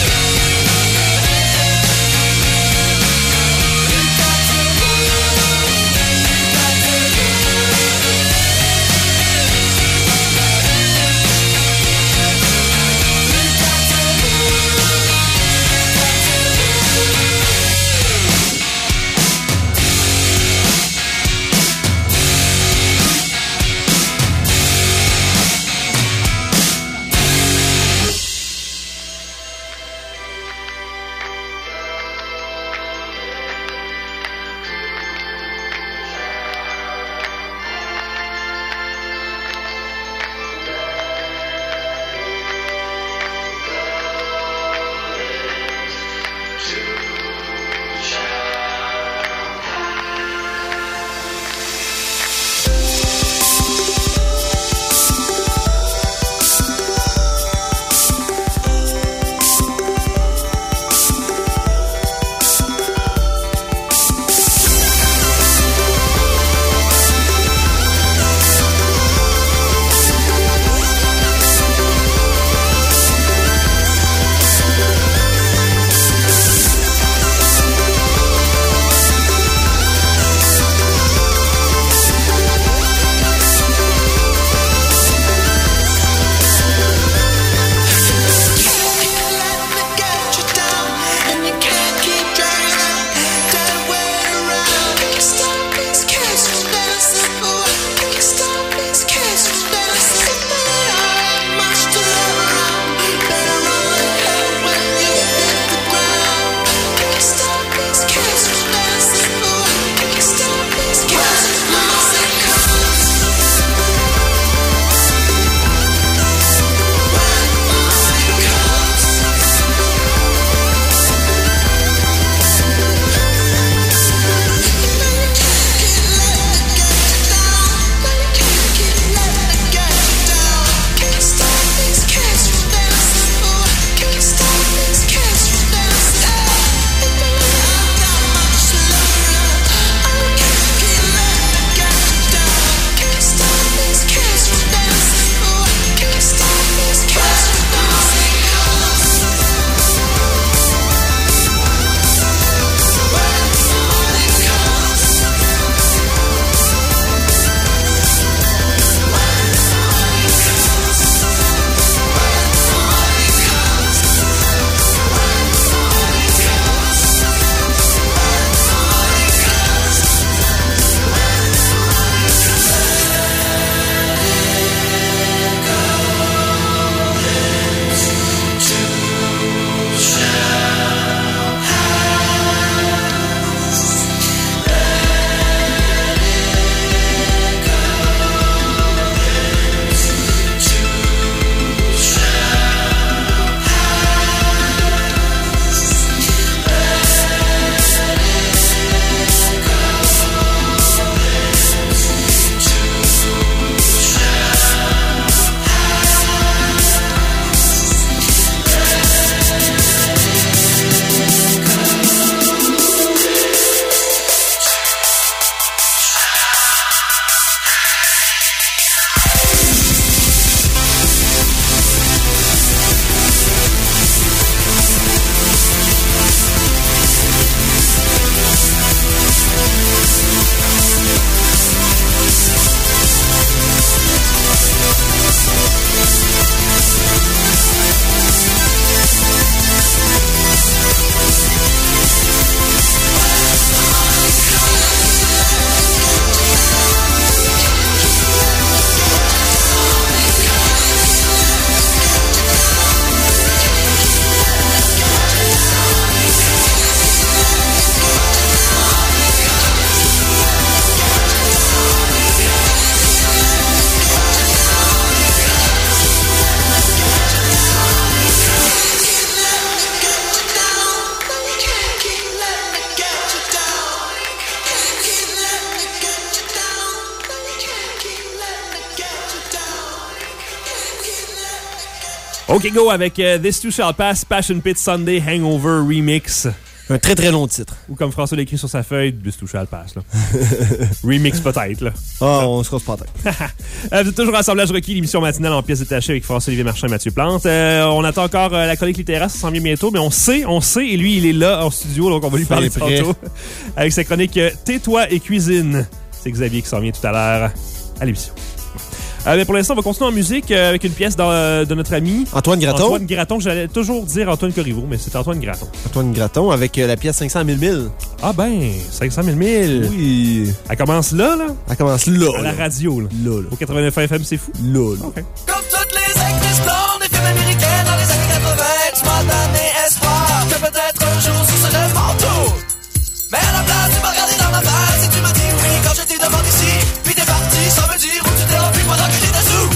OK, go avec This Too Shall Pass, Passion Pit Sunday Hangover Remix. Un très très long titre. Ou comme François l'écrit sur sa feuille, This Too Shall Pass. Là. Remix peut-être. Là. On se casse pas la tête. Vous êtes toujours Assemblage requis, l'émission matinale en pièces détachées avec François-Olivier Marchand et Mathieu Plante. On attend encore la chronique littéraire, ça s'en vient bientôt, mais on sait, et lui, il est là en studio, donc on va lui parler tantôt. Avec sa chronique Tais-toi et cuisine. C'est Xavier qui s'en vient tout à l'heure à l'émission. Mais pour l'instant, on va continuer en musique avec une pièce de notre ami Antoine Graton. Antoine Graton, j'allais toujours dire Antoine Corriveau, mais c'est Antoine Graton. Antoine Graton avec la pièce 500 000. Ah ben, 500 000. Oui. Elle commence là? Elle commence là. À la radio, là. Au 89 FM, c'est fou? Là. OK. Comme toutes les actrices blondes et films américains dans les années 80, tu m'as donné espoir que peut-être un jour ce serait mon tour. Mais à la place, tu m'as regardé dans ma face et tu m'as dit oui quand je t'ai demandé ici. Puis t'es parti sans me dire où tu t'es enfui pendant que j'étais sous.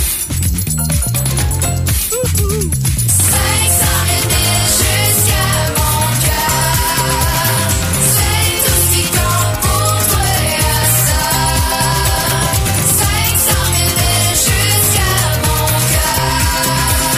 500 000 jusqu'à mon cœur. C'est tout ce qui compte pour toi à ça. 500 000 jusqu'à mon cœur.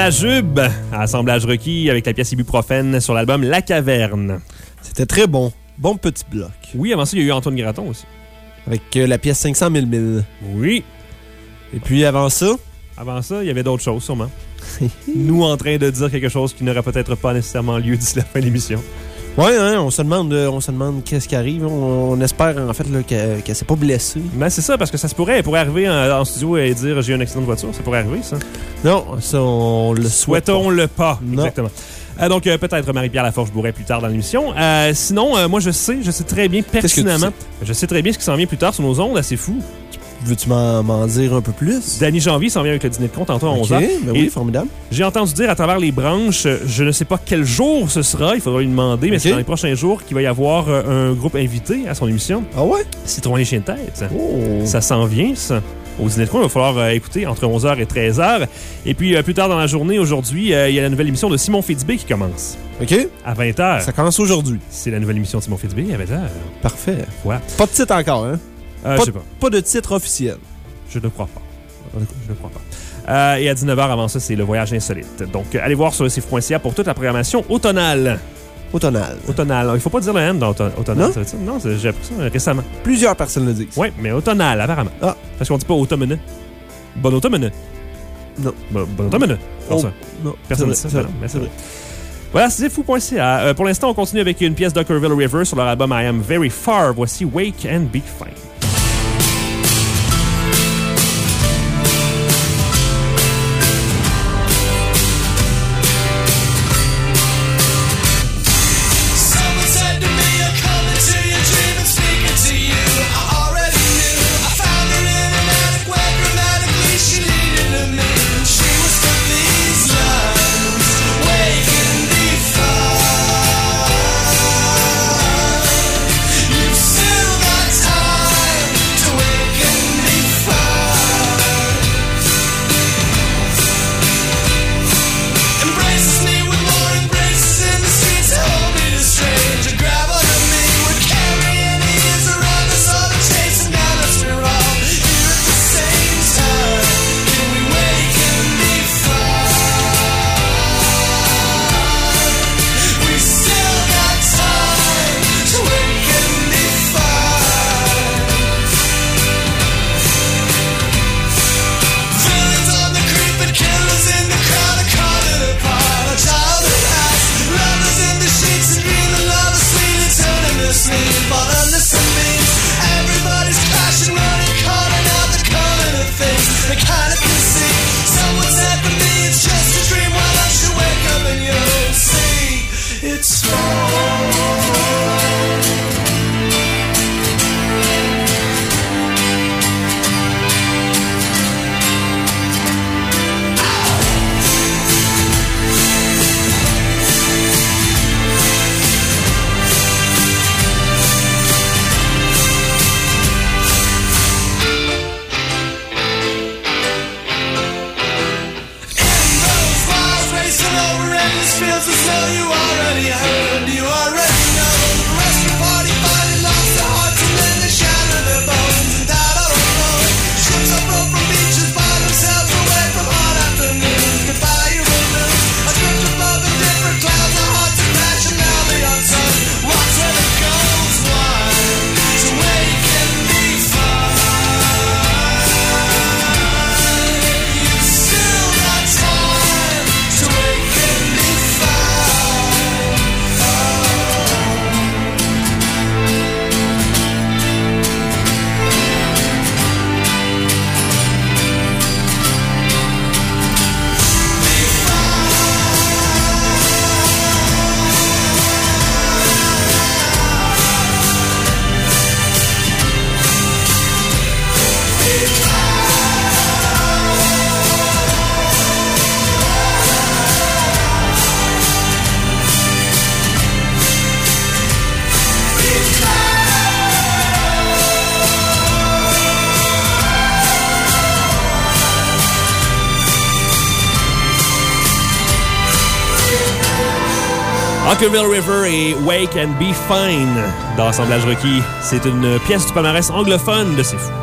La Jube, assemblage requis avec la pièce Ibuprofène sur l'album La Caverne. C'était très bon. Bon petit bloc. Oui, avant ça, il y a eu Antoine Graton aussi. Avec la pièce 500 000 000. Oui. Et puis avant ça... Avant ça, il y avait d'autres choses, sûrement. Nous en train de dire quelque chose qui n'aurait peut-être pas nécessairement lieu d'ici la fin de l'émission. Ouais, hein, on se demande qu'est-ce qui arrive. On espère en fait là, qu'elle s'est pas blessée. Ben c'est ça, parce que ça se pourrait. Elle pourrait arriver en studio et dire j'ai eu un accident de voiture. Ça pourrait arriver, ça. Non, ça, on le souhaite. Souhaitons-le pas. Non. Exactement. Donc, peut-être Marie-Pierre Laforge bourrait plus tard dans l'émission. Sinon, moi, je sais très bien pertinemment. Je sais très bien ce qui s'en vient plus tard sur nos ondes. C'est fou. Veux-tu m'en dire un peu plus? Danny Janvier s'en vient avec le dîner de con tantôt à 11h. Ben oui, formidable. J'ai entendu dire à travers les branches, je ne sais pas quel jour ce sera, il faudra lui demander, mais c'est dans les prochains jours qu'il va y avoir un groupe invité à son émission. Ah ouais? Citron les chiens de tête. Oh. Ça s'en vient, ça. Au dîner de con, il va falloir écouter entre 11h et 13h. Et puis, plus tard dans la journée, aujourd'hui, il y a la nouvelle émission de Simon Fitzbé qui commence. OK. À 20h. Ça commence aujourd'hui. C'est la nouvelle émission de Simon Fitzbé à 20h. Parfait. Voilà. Pas de titre encore, hein? Je sais pas. Pas de titre officiel. Je ne crois pas. Je ne crois pas. Et à 19h avant ça, c'est le voyage insolite. Donc, allez voir sur le CIF.ca pour toute la programmation automnale. Automnale. Automnale. Il faut pas dire le M dans automnale. Non? Ça veut dire? Non, j'ai appris ça récemment. Plusieurs personnes le disent. Oui, mais automnale, apparemment. Ah. Parce qu'on dit pas automne. Bon automne. Non. Bon automne. Oh, Ça. non. Personne ne dit ça. Mais c'est vrai. Voilà, c'est fou.ca. Pour l'instant, on continue avec une pièce d'Ockerville River sur leur album I Am Very Far. Voici Wake and Be Fine. Ockerville River et Wake and Be Fine dans Assemblage requis. C'est une pièce du palmarès anglophone de C'est Fou.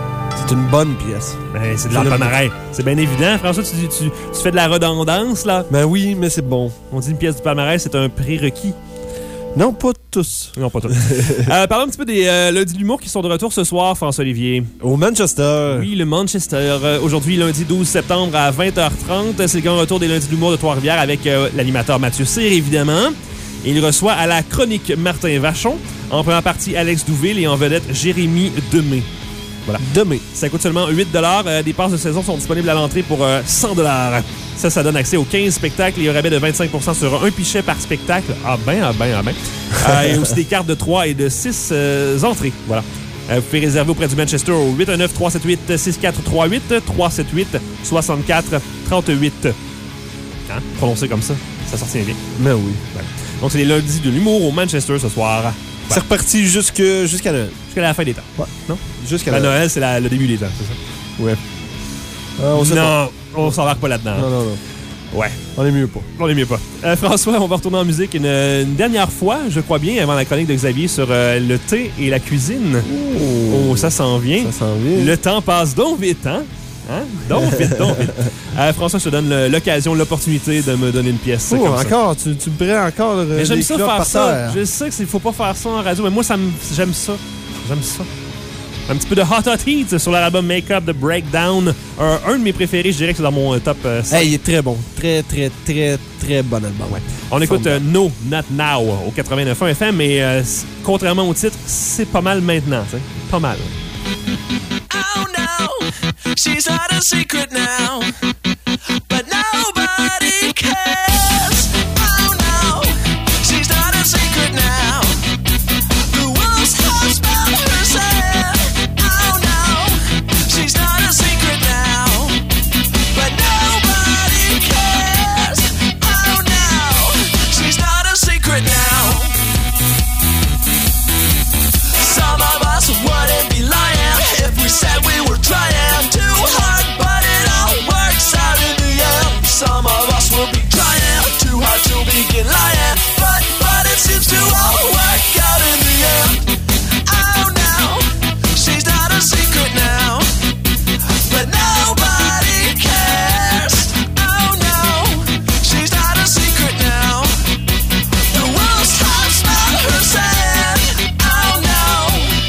C'est une bonne pièce. Ben, c'est de l'art palmarès. C'est bien évident. François, tu fais de la redondance, là. Ben oui, mais c'est bon. On dit une pièce du palmarès, c'est un prérequis. Non, pas tous. Non, pas tous. Parlons un petit peu des lundis de l'humour qui sont de retour ce soir, François-Olivier. Au Manchester. Oui, le Manchester. Aujourd'hui, lundi 12 septembre à 20h30. C'est le grand retour des lundis de l'humour de Trois-Rivières avec l'animateur Mathieu Cyr, évidemment. Et il reçoit à la chronique Martin Vachon. En première partie, Alex Douville et en vedette, Jérémy Demé. Voilà. Demain. Ça coûte seulement 8 $. Des passes de saison sont disponibles à l'entrée pour 100 $. Ça donne accès aux 15 spectacles et un rabais de 25 % sur un pichet par spectacle. Ah ben. Et aussi des cartes de 3 et de 6 entrées. Voilà. Vous pouvez réserver auprès du Manchester au 819-378-6438, 378-6438. Hein? Prononcé comme ça, ça sortient bien. Ben oui. Ouais. Donc, c'est les lundis de l'humour au Manchester ce soir. C'est reparti jusqu'à Noël. Jusqu'à la fin des temps. Ouais. Non? Jusqu'à Noël, c'est le début des temps, c'est ça? Ouais. On sait pas. On s'embarque pas là-dedans. Non. Ouais. On est mieux pas. François, on va retourner en musique une dernière fois, je crois bien, avant la chronique de Xavier sur le thé et la cuisine. Oh, ça s'en vient. Le temps passe donc vite, hein? Donc vite. François, je te donne l'occasion, l'opportunité de me donner une pièce. Oh, encore? Tu me prends encore mais j'aime ça faire ça. Terre. Je sais qu'il faut pas faire ça en radio, mais moi, j'aime ça. Un petit peu de Hot Heat sur l'album Make Up de Breakdown. Un de mes préférés, je dirais que c'est dans mon top 5. Hey, il est très bon. Très bon album. Ouais. On écoute No, Not Now au 89.1 FM, mais contrairement au titre, c'est pas mal maintenant. T'sais. Pas mal. Oh no, she's not a secret now, but nobody cares. Oh no, she's not a secret now. The wolves have smelled her scent. Oh no, she's not a secret now, but nobody cares. Oh no, she's not a secret now. Some of us wouldn't be lying if we said we were trying too hard, but it all works out in the end. Some of us will be trying too hard to begin lying, but it seems to all work out in the end. Oh no, she's not a secret now, but nobody cares. Oh no, she's not a secret now. The wolves have smelled her scent. Oh no.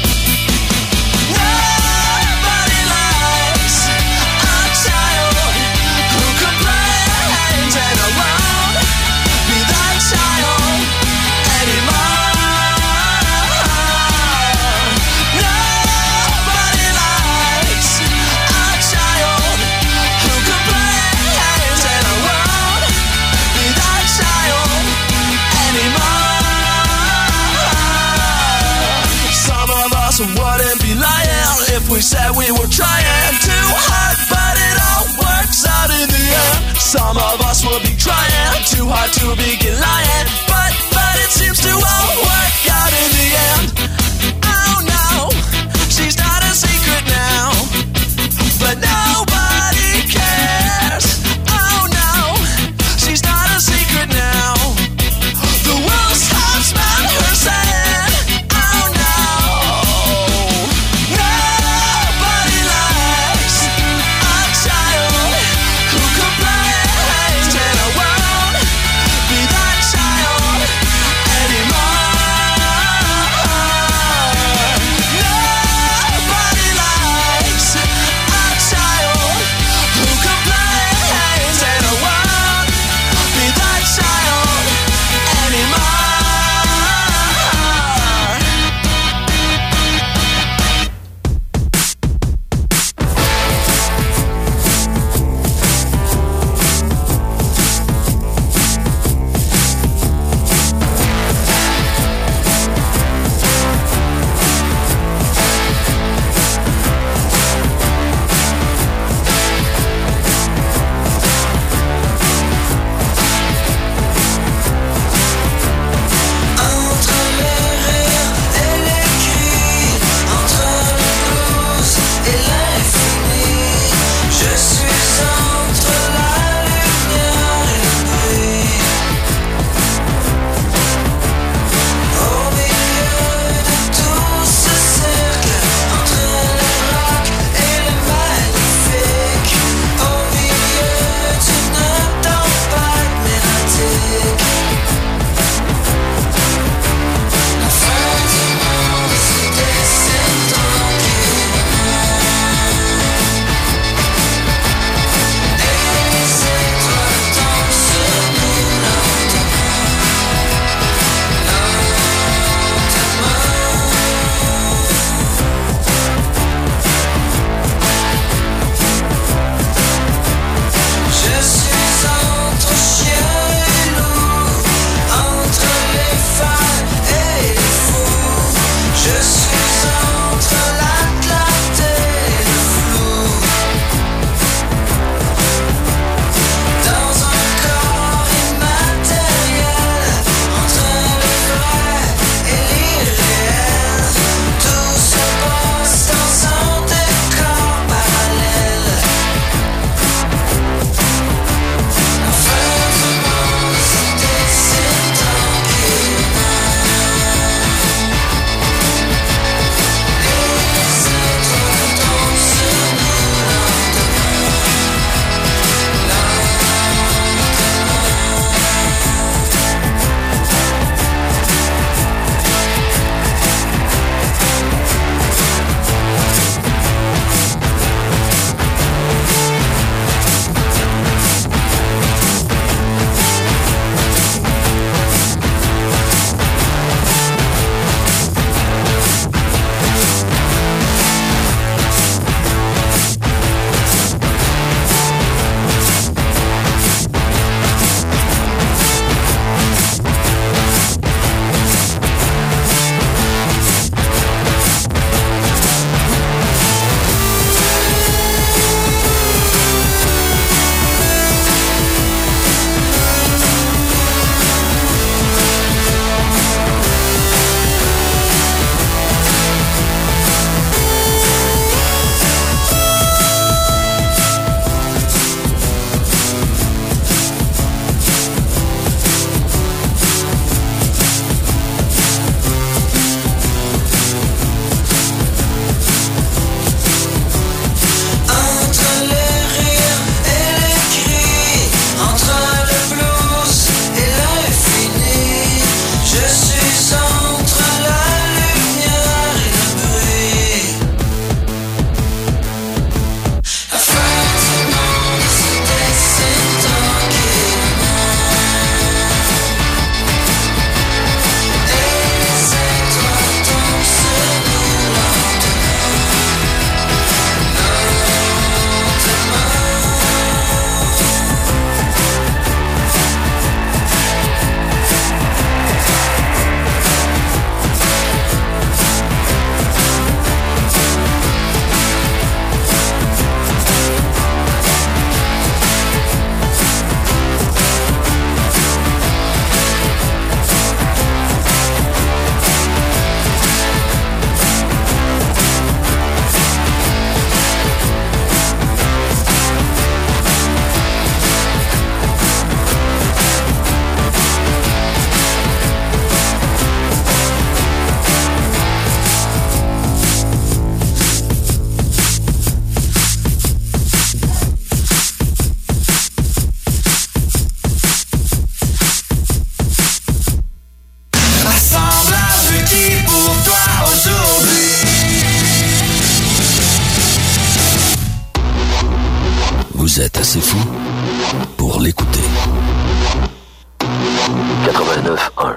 Nobody likes a child who complains and alone. Be that child anymore. Nobody likes a child who complains and alone. Be that child anymore. Some of us wouldn't be lying if we said we were trying too hard, but it all works out in the end. Some of us will be trying too hard to begin lying, but it seems to all work out in the end. Oh no, she's not a secret now, but nobody cares. Oh no, she's not a secret now. The wolves have smelled her scent. Oh no, nobody likes Vous êtes assez fou pour l'écouter. 89.1.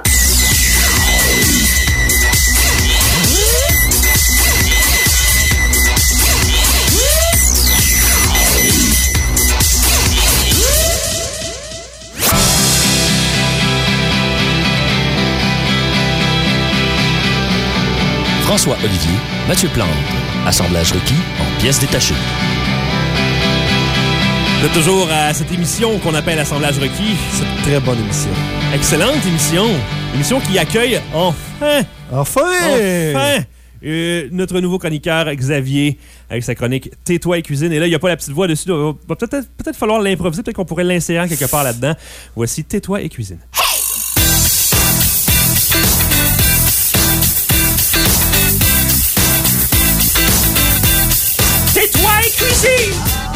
François Olivier, Mathieu Plante. Assemblage requis en pièces détachées. Vous êtes toujours à cette émission qu'on appelle Assemblage requis. C'est une très bonne émission. Excellente émission. Émission qui accueille enfin notre nouveau chroniqueur Xavier avec sa chronique Tais-toi et cuisine. Et là, il n'y a pas la petite voix dessus. Il va peut-être falloir l'improviser. Peut-être qu'on pourrait l'insérer quelque part là-dedans. Voici Tais-toi et cuisine. Tais-toi et cuisine!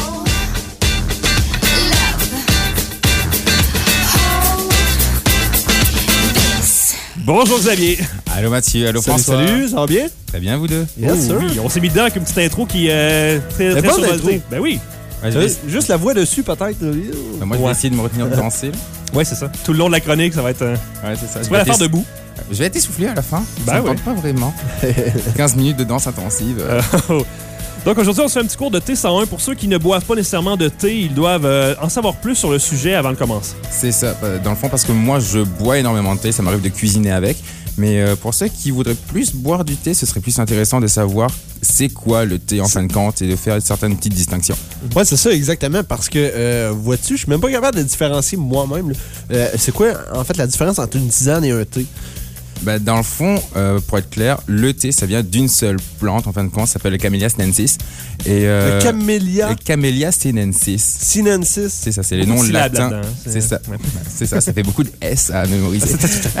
Bonjour Xavier. Allô Mathieu, allô François. Salut, ça va bien? Très bien vous deux? Yes, sir. Oui, on s'est mis dedans avec une petite intro qui est très bonne survoltée. intro. Ben oui. Ouais, Juste la voix dessus, peut-être. moi je vais essayer de me retenir de danser. Là. Ouais, c'est ça. Tout le long de la chronique, ça va être... Ouais, c'est ça. Tu vas la faire debout. Je vais être essoufflé à la fin. Ben ça me oui. tente pas vraiment. 15 minutes de danse intensive. Donc aujourd'hui, on se fait un petit cours de thé 101. Pour ceux qui ne boivent pas nécessairement de thé, ils doivent en savoir plus sur le sujet avant de commencer. C'est ça, dans le fond, parce que moi je bois énormément de thé, ça m'arrive de cuisiner avec. Mais pour ceux qui voudraient plus boire du thé, ce serait plus intéressant de savoir c'est quoi le thé en fin de compte et de faire certaines petites distinctions. Ouais, c'est ça, exactement. Parce que, vois-tu, je suis même pas capable de différencier moi-même. C'est quoi, en fait, la différence entre une tisane et un thé? Ben, dans le fond, pour être clair, le thé, ça vient d'une seule plante, en fin de compte, ça s'appelle le Camellia sinensis. Et, le Camellia? Le Camellia sinensis. Sinensis? C'est ça, c'est les noms latins. C'est ça. Ouais. C'est ça, ça fait beaucoup de S à mémoriser.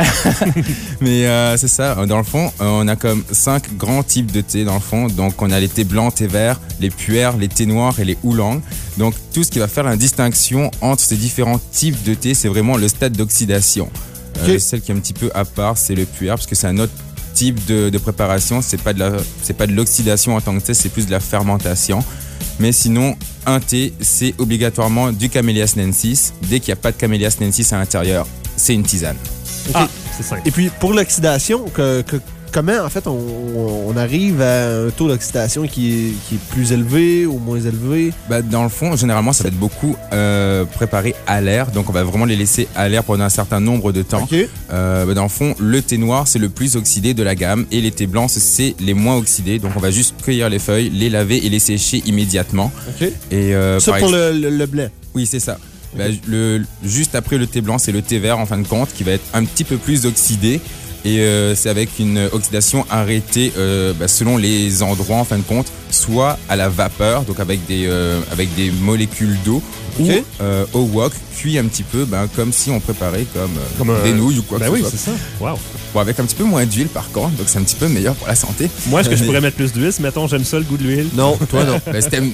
Mais c'est ça, dans le fond, on a comme 5 grands types de thé, dans le fond. Donc, on a les thés blancs, thés verts, les pu'ers, les thés noirs et les oolongs. Donc, tout ce qui va faire la distinction entre ces différents types de thé, c'est vraiment le stade d'oxydation. Celle qui est un petit peu à part, c'est le pu'er, parce que c'est un autre type de préparation. C'est pas de l'oxydation en tant que tel, c'est plus de la fermentation. Mais sinon, un thé, c'est obligatoirement du Camellia sinensis. Dès qu'il n'y a pas de Camellia sinensis à l'intérieur, c'est une tisane. Okay. Ah, c'est simple. Et puis, pour l'oxydation, comment, en fait, on arrive à un taux d'oxydation qui est plus élevé ou moins élevé? Ben, dans le fond, généralement, ça va être beaucoup préparé à l'air. Donc, on va vraiment les laisser à l'air pendant un certain nombre de temps. Okay. Ben, dans le fond, le thé noir, c'est le plus oxydé de la gamme. Et les thés blancs, c'est les moins oxydés. Donc, on va juste cueillir les feuilles, les laver et les sécher immédiatement. Okay. Et, ça pour le blanc? Oui, c'est ça. Ben, juste après le thé blanc, c'est le thé vert, en fin de compte, qui va être un petit peu plus oxydé. Et c'est avec une oxydation arrêtée selon les endroits, en fin de compte, soit à la vapeur, donc avec des molécules d'eau, okay. Ou au wok, cuit un petit peu, comme si on préparait comme des nouilles ou quoi que ce soit. Oui, c'est ça. Wow. Bon, avec un petit peu moins d'huile, par contre, donc c'est un petit peu meilleur pour la santé. Moi, est-ce que je pourrais mettre plus d'huile? Mettons, j'aime ça, le goût de l'huile. Non, toi non.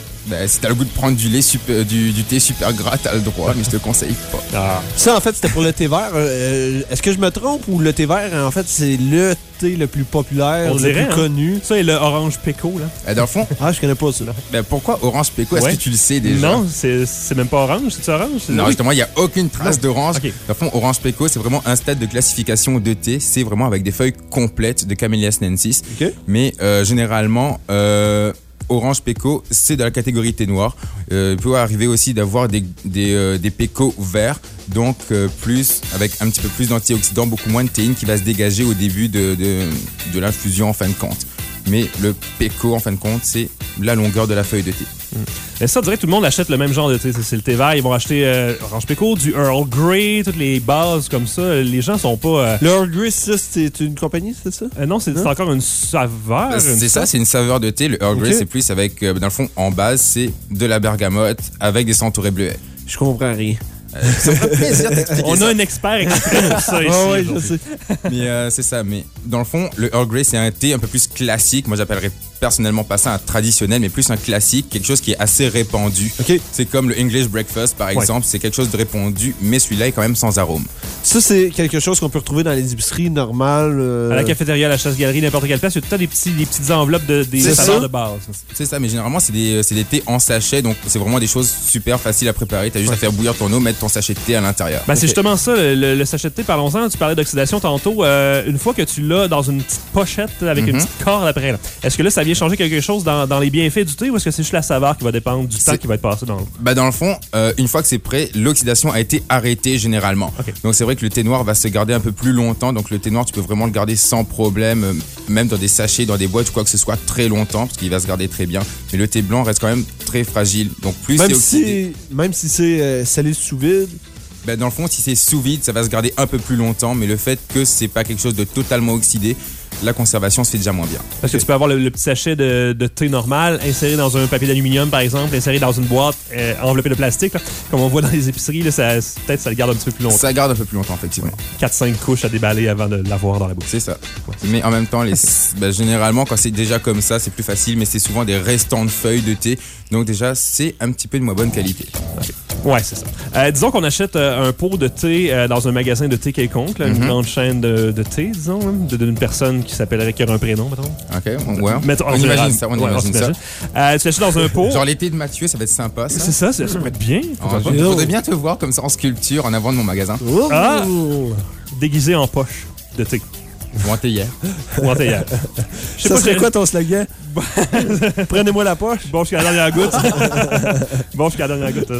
Si t'as le goût de prendre du thé super gras, t'as le droit, mais je te conseille pas. Ah. Ça, en fait, c'était pour le thé vert. Est-ce que je me trompe ou le thé vert, en fait, c'est le thé le plus populaire, le plus connu? Ça et le orange péco, là. Dans le fond... Ah, je connais pas ça. Pourquoi orange péco? Est-ce que tu le sais déjà? Non, c'est même pas orange. C'est-tu orange? Non, justement, il n'y a aucune trace d'orange. Okay. Dans le fond, orange péco, c'est vraiment un stade de classification de thé. C'est vraiment avec des feuilles complètes de Camellia sinensis. Okay. Mais généralement... Orange péco, c'est de la catégorie thé noir. Il peut arriver aussi d'avoir des pécos verts, donc avec un petit peu plus d'antioxydants, beaucoup moins de théine qui va se dégager au début de l'infusion en fin de compte. Mais le péco, en fin de compte, c'est la longueur de la feuille de thé. Et ça, on dirait que tout le monde achète le même genre de thé. C'est le thé vert. Ils vont acheter orange péco, du Earl Grey, toutes les bases comme ça. Les gens sont pas... Le Earl Grey, c'est une compagnie, c'est ça? Non, c'est encore une saveur. C'est ça, c'est une saveur de thé. Le Earl Grey, c'est plus avec, dans le fond, en base, c'est de la bergamote avec des centaurés bleuets. Je comprends rien. Ça ferait plaisir d'expliquer On ça. a un expert exprès pour ça ici. Oh, oui, je sais. Mais c'est ça. Mais dans le fond, le Earl Grey, c'est un thé un peu plus classique. Moi, j'appellerais personnellement pas ça un traditionnel, mais plus un classique, quelque chose qui est assez répandu. OK. C'est comme le English breakfast, par exemple. C'est quelque chose de répandu, mais celui-là est quand même sans arôme. Ça, c'est quelque chose qu'on peut retrouver dans les épiceries normales. À la cafétéria, à la chasse-galerie, n'importe quelle place, il y a tout le temps des petites enveloppes des saveurs de base. C'est ça, mais généralement, c'est des thés en sachet, donc c'est vraiment des choses super faciles à préparer. T'as juste à faire bouillir ton eau, mettre ton sachet de thé à l'intérieur. Ben, c'est justement ça, le sachet de thé, parlons-en. Tu parlais d'oxydation tantôt. Une fois que tu l'as dans une petite pochette avec une petite corde après, là, est-ce que là, ça vient changer quelque chose dans les bienfaits du thé ou est-ce que c'est juste la saveur qui va dépendre du temps qui va être passé dans le... Ben, dans le fond, une fois que c'est prêt, l'oxydation a été arrêtée généralement. Okay. Donc c'est vrai que le thé noir va se garder un peu plus longtemps. Donc le thé noir, tu peux vraiment le garder sans problème, même dans des sachets, dans des boîtes ou quoi que ce soit, très longtemps, parce qu'il va se garder très bien. Mais le thé blanc reste quand même très fragile. Donc plus c'est oxydé... Même si c'est salé sous vide... Ben, dans le fond, si c'est sous vide, ça va se garder un peu plus longtemps, mais le fait que c'est pas quelque chose de totalement oxydé, la conservation se fait déjà moins bien. Parce que tu peux avoir le petit sachet de thé normal, inséré dans un papier d'aluminium, par exemple, inséré dans une boîte enveloppée de plastique, là, comme on voit dans les épiceries, là, peut-être ça le garde un petit peu plus longtemps. Ça garde un peu plus longtemps, effectivement. 4-5 couches à déballer avant de l'avoir dans la bouche. C'est ça. Mais en même temps, généralement, quand c'est déjà comme ça, c'est plus facile, mais c'est souvent des restants de feuilles de thé. Donc déjà, c'est un petit peu de moins bonne qualité. Okay. Ouais, c'est ça. Disons qu'on achète un pot de thé dans un magasin de thé quelconque, là, une grande chaîne de thé, disons, d'une personne qui s'appellerait qui aurait un prénom, mettons. OK, ouais. On imagine ça, on imagine ça. Tu l'achètes dans un pot. Genre l'été de Mathieu, ça va être sympa, ça. C'est ça, ça pourrait être bien. Il faudrait bien te voir comme ça en sculpture en avant de mon magasin. Ah! Déguisé en poche de thé. Ou en théière. Ou en théière. Ça serait quoi ton slogan? Prenez-moi la poche. Bon, jusqu'à la dernière goutte. Bon, jusqu'à la dernière goutte.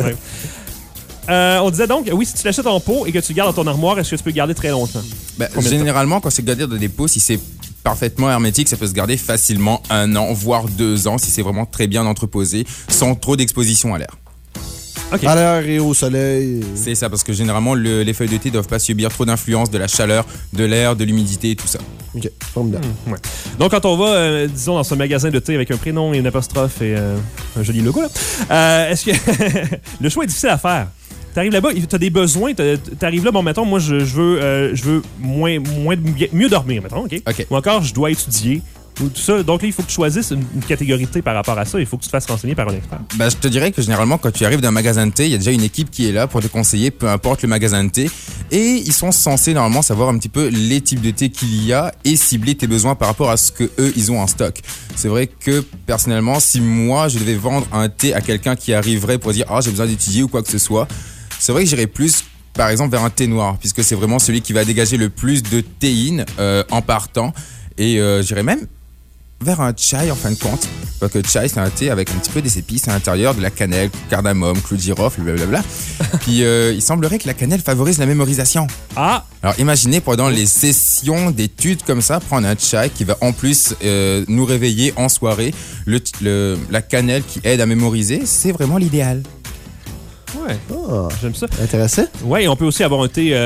On disait donc, oui, si tu l'achètes en pot et que tu le gardes dans ton armoire, est-ce que tu peux le garder très longtemps? Généralement, quand c'est gardé dans des pots, si c'est parfaitement hermétique, ça peut se garder facilement 1 an, voire 2 ans, si c'est vraiment très bien entreposé, sans trop d'exposition à l'air. Okay. À l'air et au soleil. C'est ça, parce que généralement, les feuilles de thé ne doivent pas subir trop d'influence de la chaleur, de l'air, de l'humidité et tout ça. OK, formidable. Ouais. Donc, quand on va, disons, dans ce magasin de thé avec un prénom et une apostrophe et un joli logo, là, est-ce que le choix est difficile à faire? T'arrives là-bas, t'as des besoins, t'arrives là, bon, mettons, moi, je veux mieux dormir, mettons, OK? Ou encore, je dois étudier. Ou tout ça. Donc là, il faut que tu choisisses une catégorie de thé par rapport à ça. Il faut que tu te fasses renseigner par un expert. Je te dirais que généralement, quand tu arrives dans un magasin de thé, il y a déjà une équipe qui est là pour te conseiller, peu importe le magasin de thé. Et ils sont censés normalement savoir un petit peu les types de thé qu'il y a et cibler tes besoins par rapport à ce que eux ils ont en stock. C'est vrai que personnellement, si moi je devais vendre un thé à quelqu'un qui arriverait pour dire j'ai besoin d'étudier ou quoi que ce soit, c'est vrai que j'irais plus par exemple vers un thé noir, puisque c'est vraiment celui qui va dégager le plus de théine en partant. Et j'irais même vers un chai en fin de compte. Parce que chai, c'est un thé avec un petit peu des épices à l'intérieur, de la cannelle, cardamome, clou de girofle, blablabla. Puis il semblerait que la cannelle favorise la mémorisation. Ah! Alors imaginez pendant les sessions d'études comme ça, prendre un chai qui va en plus nous réveiller en soirée. La cannelle qui aide à mémoriser, c'est vraiment l'idéal. Ouais, j'aime ça. Intéressant. Ouais, on peut aussi avoir un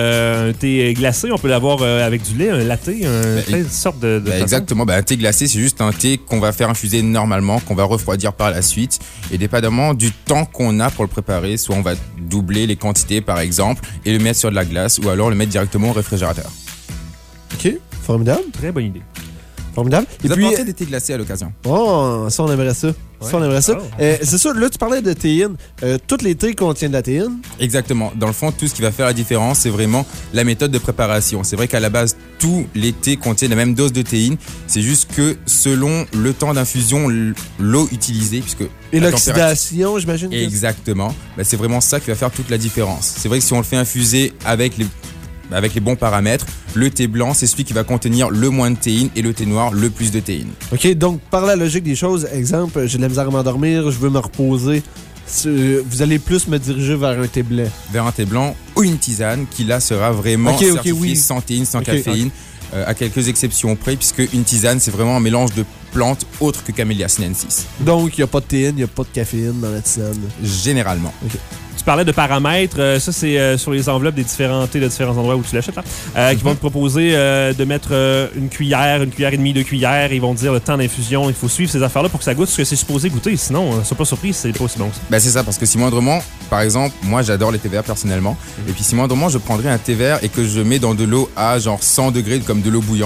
thé glacé. On peut l'avoir avec du lait, un latte, une sorte de exactement. Un thé glacé, c'est juste un thé qu'on va faire infuser normalement, qu'on va refroidir par la suite. Et dépendamment du temps qu'on a pour le préparer, soit on va doubler les quantités par exemple et le mettre sur de la glace ou alors le mettre directement au réfrigérateur. OK, formidable. Très bonne idée. Formidable. Vous apportez des thés glacés à l'occasion. Oh, ça on aimerait ça. Ouais. Ça on aimerait ça. C'est ça, là tu parlais de théine. Toutes les thés contiennent de la théine. Exactement. Dans le fond, tout ce qui va faire la différence, c'est vraiment la méthode de préparation. C'est vrai qu'à la base, tous les thés contiennent la même dose de théine. C'est juste que selon le temps d'infusion, l'eau utilisée, puisque et l'oxydation, j'imagine. Exactement. C'est vraiment ça qui va faire toute la différence. C'est vrai que si on le fait infuser avec les bons paramètres, le thé blanc, c'est celui qui va contenir le moins de théine et le thé noir, le plus de théine. OK, donc par la logique des choses, exemple, j'ai de la misère à m'endormir, je veux me reposer, vous allez plus me diriger vers un thé blanc. Vers un thé blanc ou une tisane qui là sera vraiment certifiée sans théine, sans caféine, à quelques exceptions près, puisque une tisane, c'est vraiment un mélange de plantes autres que Camellia sinensis. Donc, il n'y a pas de théine, il n'y a pas de caféine dans la tisane. Généralement. OK. Tu parlais de paramètres, ça c'est sur les enveloppes des différents thés de différents endroits où tu l'achètes, qui vont te proposer de mettre une cuillère et demie, 2 cuillères, et ils vont te dire le temps d'infusion. Il faut suivre ces affaires-là pour que ça goûte ce que c'est supposé goûter, sinon, sois pas surpris, c'est pas aussi bon. C'est ça, parce que si moindrement, par exemple, moi j'adore les thés verts personnellement, et puis si moindrement je prendrais un thé vert et que je mets dans de l'eau à genre 100 degrés comme de l'eau bouillante,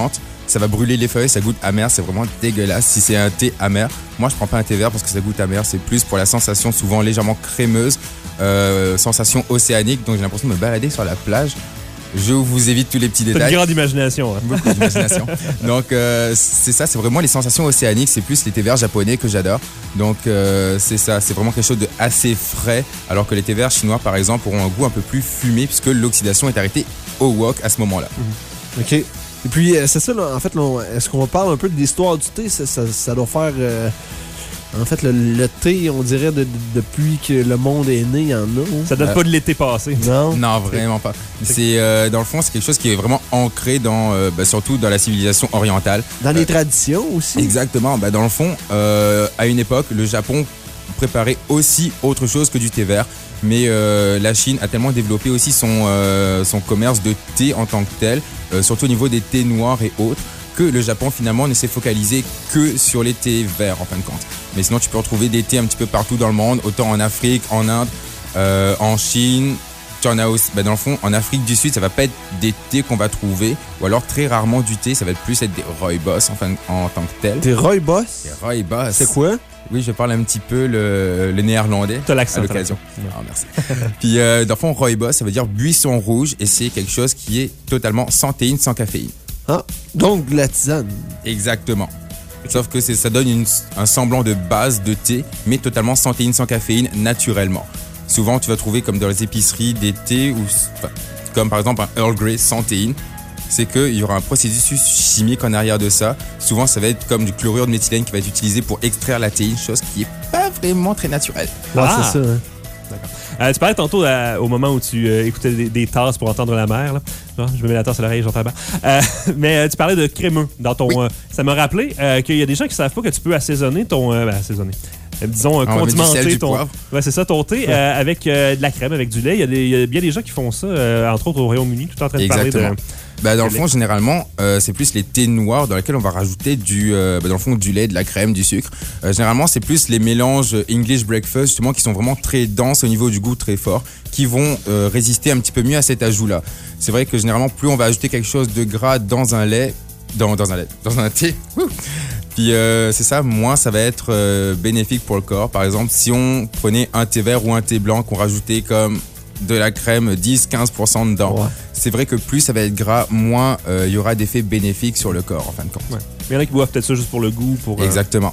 ça va brûler les feuilles, ça goûte amer, c'est vraiment dégueulasse. Si c'est un thé amer, moi je prends pas un thé vert parce que ça goûte amer, c'est plus pour la sensation souvent légèrement crémeuse, sensation océanique, donc j'ai l'impression de me balader sur la plage. Je vous évite tous les petits détails. T'as une grande imagination. Hein. Beaucoup d'imagination. Donc, c'est ça, c'est vraiment les sensations océaniques. C'est plus les thés verts japonais que j'adore. Donc, c'est ça, c'est vraiment quelque chose de assez frais. Alors que les thés verts chinois, par exemple, auront un goût un peu plus fumé puisque l'oxydation est arrêtée au wok à ce moment-là. OK. Et puis, c'est ça, là, en fait, là, est-ce qu'on parle un peu de l'histoire du thé? Ça doit faire... En fait, le thé, on dirait, depuis que le monde est né, il y en a. Hein? Ça date pas de l'été passé. Non? Non, vraiment pas. C'est, dans le fond, c'est quelque chose qui est vraiment ancré dans, surtout dans la civilisation orientale. Dans les traditions aussi? Exactement. Dans le fond, à une époque, le Japon préparait aussi autre chose que du thé vert. Mais la Chine a tellement développé aussi son commerce de thé en tant que tel, surtout au niveau des thés noirs et autres, que le Japon finalement ne s'est focalisé que sur les thés verts en fin de compte. Mais sinon tu peux retrouver des thés un petit peu partout dans le monde, autant en Afrique, en Inde, en Chine. Tu en as aussi, dans le fond, en Afrique du Sud, ça va pas être des thés qu'on va trouver, ou alors très rarement du thé, ça va plus être des rooibos en tant que tel. Des rooibos? Des rooibos. C'est quoi? Oui, je parle un petit peu le néerlandais. T'as l'accent. À l'occasion. Ah, merci. Puis, dans le fond, rooibos, ça veut dire buisson rouge, et c'est quelque chose qui est totalement sans théine, sans caféine. Ah, donc de la tisane. Exactement. Sauf que ça donne un semblant de base de thé, mais totalement sans théine, sans caféine, naturellement. Souvent, tu vas trouver comme dans les épiceries des thés, comme par exemple un Earl Grey sans théine. C'est qu'il y aura un processus chimique en arrière de ça. Souvent, ça va être comme du chlorure de méthylène qui va être utilisé pour extraire la théine, chose qui est pas vraiment très naturelle. Ah, c'est ça. Hein. D'accord. Tu parlais tantôt au moment où tu écoutais des tasses pour entendre la mer. Là. Non, je me mets la tasse à l'oreille, j'entends bien. Mais tu parlais de crémeux dans ton... Oui. Ça m'a rappelé qu'il y a des gens qui savent pas que tu peux assaisonner ton... assaisonner. Disons, condimenter ton... Ouais, c'est ça, ton thé avec de la crème, avec du lait. Il y a bien des gens qui font ça, entre autres au Royaume-Uni, tout en train de parler de... Dans le fond, généralement, c'est plus les thés noirs dans lesquels on va rajouter dans le fond, du lait, de la crème, du sucre. Généralement, c'est plus les mélanges English breakfast, justement, qui sont vraiment très denses au niveau du goût, très fort, qui vont résister un petit peu mieux à cet ajout-là. C'est vrai que généralement, plus on va ajouter quelque chose de gras dans un lait, dans un thé, puis c'est ça, moins ça va être bénéfique pour le corps. Par exemple, si on prenait un thé vert ou un thé blanc qu'on rajoutait comme de la crème 10-15% dedans. Ouais. C'est vrai que plus ça va être gras, moins il y aura d'effets bénéfiques sur le corps en fin de compte. Ouais. Mais il y en a qui boivent peut-être ça juste pour le goût. Exactement.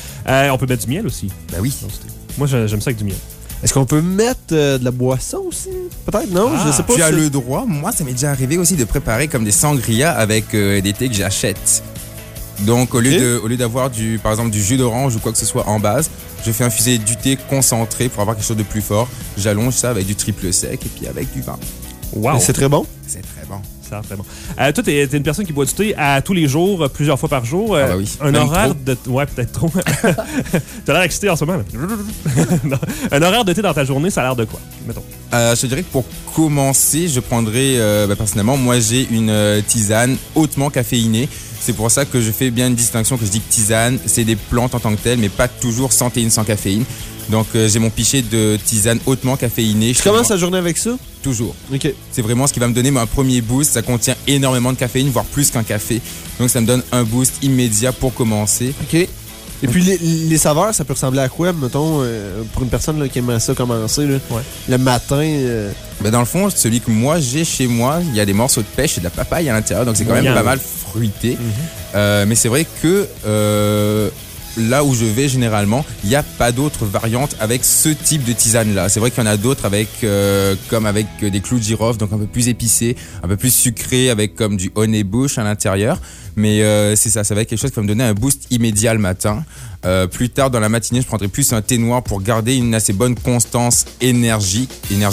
On peut mettre du miel aussi. Ben oui. Moi, j'aime ça avec du miel. Est-ce qu'on peut mettre de la boisson aussi? Peut-être, non? Je sais pas. Tu as le droit. Moi, ça m'est déjà arrivé aussi de préparer comme des sangria avec des thés que j'achète. Donc, au lieu d'avoir par exemple du jus d'orange ou quoi que ce soit en base, je fais infuser du thé concentré pour avoir quelque chose de plus fort. J'allonge ça avec du triple sec et puis avec du vin. Wow! Et c'est très bon? C'est très bon. Ça très bon. Toi, t'es une personne qui boit du thé à tous les jours, plusieurs fois par jour. Oui. Un Même horaire trop. de... Ouais, peut-être trop. T'as l'air excité en ce moment. Non. Un horaire de thé dans ta journée, ça a l'air de quoi, mettons? Je te dirais que pour commencer, je prendrais, personnellement, moi j'ai une tisane hautement caféinée. C'est pour ça que je fais bien une distinction, que je dis que tisane, c'est des plantes en tant que telles, mais pas toujours sans théine, sans caféine. Donc j'ai mon pichet de tisane hautement caféinée. Tu commences ta journée avec ça? Toujours. OK. C'est vraiment ce qui va me donner un premier boost. Ça contient énormément de caféine, voire plus qu'un café. Donc ça me donne un boost immédiat pour commencer. OK. Et puis les saveurs, ça peut ressembler à quoi, mettons, pour une personne là, qui aimerait ça commencer là, le matin? Dans le fond, celui que moi j'ai chez moi, il y a des morceaux de pêche et de la papaye à l'intérieur, donc c'est quand même pas mal fruité. Mais c'est vrai que là où je vais généralement, il n'y a pas d'autres variantes avec ce type de tisane-là. C'est vrai qu'il y en a d'autres comme avec des clous de girofle, donc un peu plus épicé, un peu plus sucré, avec comme du honey bush à l'intérieur. Mais c'est ça va être quelque chose qui va me donner un boost immédiat le matin. Plus tard dans la matinée, je prendrai plus un thé noir pour garder une assez bonne constance énergétique.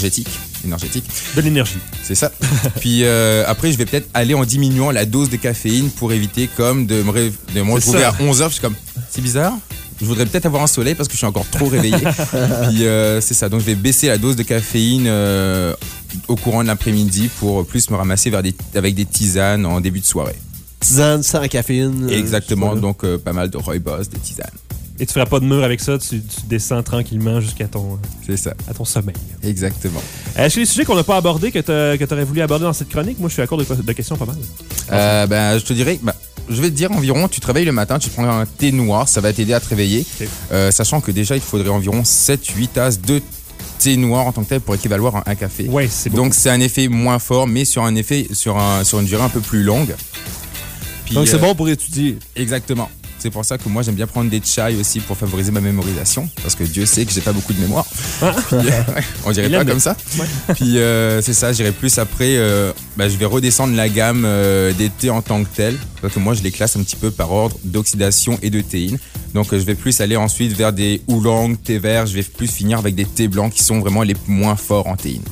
De l'énergie. C'est ça. Puis après, je vais peut-être aller en diminuant la dose de caféine pour éviter comme de me retrouver à 11h. Je suis comme, c'est bizarre. Je voudrais peut-être avoir un soleil parce que je suis encore trop réveillé. Puis c'est ça. Donc je vais baisser la dose de caféine au courant de l'après-midi pour plus me ramasser avec des tisanes en début de soirée. Tisane sans caféine. Exactement. Donc pas mal de rooibos, des tisanes. Et tu feras pas de mur avec ça, tu descends tranquillement jusqu'à ton, c'est ça. À ton sommeil. Exactement. Est-ce qu'il y a des sujets qu'on n'a pas abordés que tu aurais voulu aborder dans cette chronique? Moi, je suis à court de questions pas mal. Je te dirais, je vais te dire environ, tu te réveilles le matin, tu prends un thé noir, ça va t'aider à te réveiller. Sachant que déjà, il faudrait environ 7-8 tasses de thé noir en tant que tel pour équivaloir à un café. Ouais, c'est bon. Donc c'est un effet moins fort, mais sur une durée un peu plus longue. Puis, donc c'est bon pour étudier. Exactement. C'est pour ça que moi j'aime bien prendre des chai aussi pour favoriser ma mémorisation, parce que Dieu sait que j'ai pas beaucoup de mémoire. Puis, on dirait pas comme ça. Ouais. Puis c'est ça, j'irai plus après. Je vais redescendre la gamme des thés en tant que tel, parce que moi je les classe un petit peu par ordre d'oxydation et de théine. Donc je vais plus aller ensuite vers des oolong, thé vert. Je vais plus finir avec des thés blancs qui sont vraiment les moins forts en théine.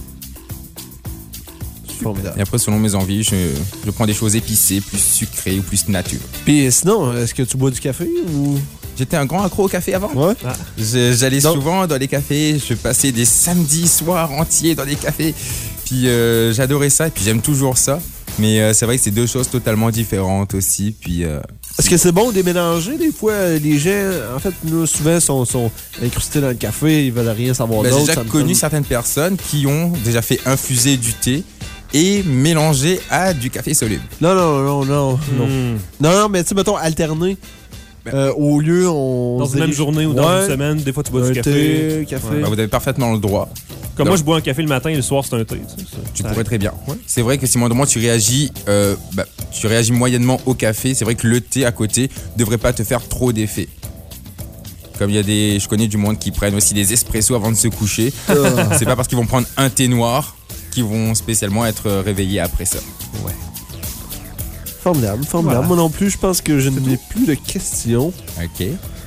Et après, selon mes envies, je prends des choses épicées, plus sucrées ou plus nature. Puis sinon, est-ce que tu bois du café ou... J'étais un grand accro au café avant. Ouais. J'allais souvent dans les cafés, je passais des samedis soirs entiers dans les cafés. Puis j'adorais ça et puis j'aime toujours ça. Mais c'est vrai que c'est deux choses totalement différentes aussi. Puis est-ce que c'est bon de les mélanger? Des fois, les gens, en fait, nous, souvent, sont incrustés dans le café, ils veulent rien savoir d'autre. J'ai déjà connu certaines personnes qui ont déjà fait infuser du thé et mélanger à du café soluble. Non, mais tu sais, mettons, alterner. Au lieu, dans une même journée ou dans une semaine, des fois tu bois du café. Ouais. Vous avez parfaitement le droit. Comme moi, je bois un café le matin et le soir, c'est un thé. Tu pourrais très bien. Ouais. C'est vrai que si moi tu réagis moyennement au café, c'est vrai que le thé à côté devrait pas te faire trop d'effet. Comme il y a je connais du monde qui prennent aussi des espressos avant de se coucher. C'est pas parce qu'ils vont prendre un thé noir qu'ils vont spécialement être réveillés après ça. Ouais. Formidable. Voilà. Moi non plus, je pense que je n'ai plus de questions. OK.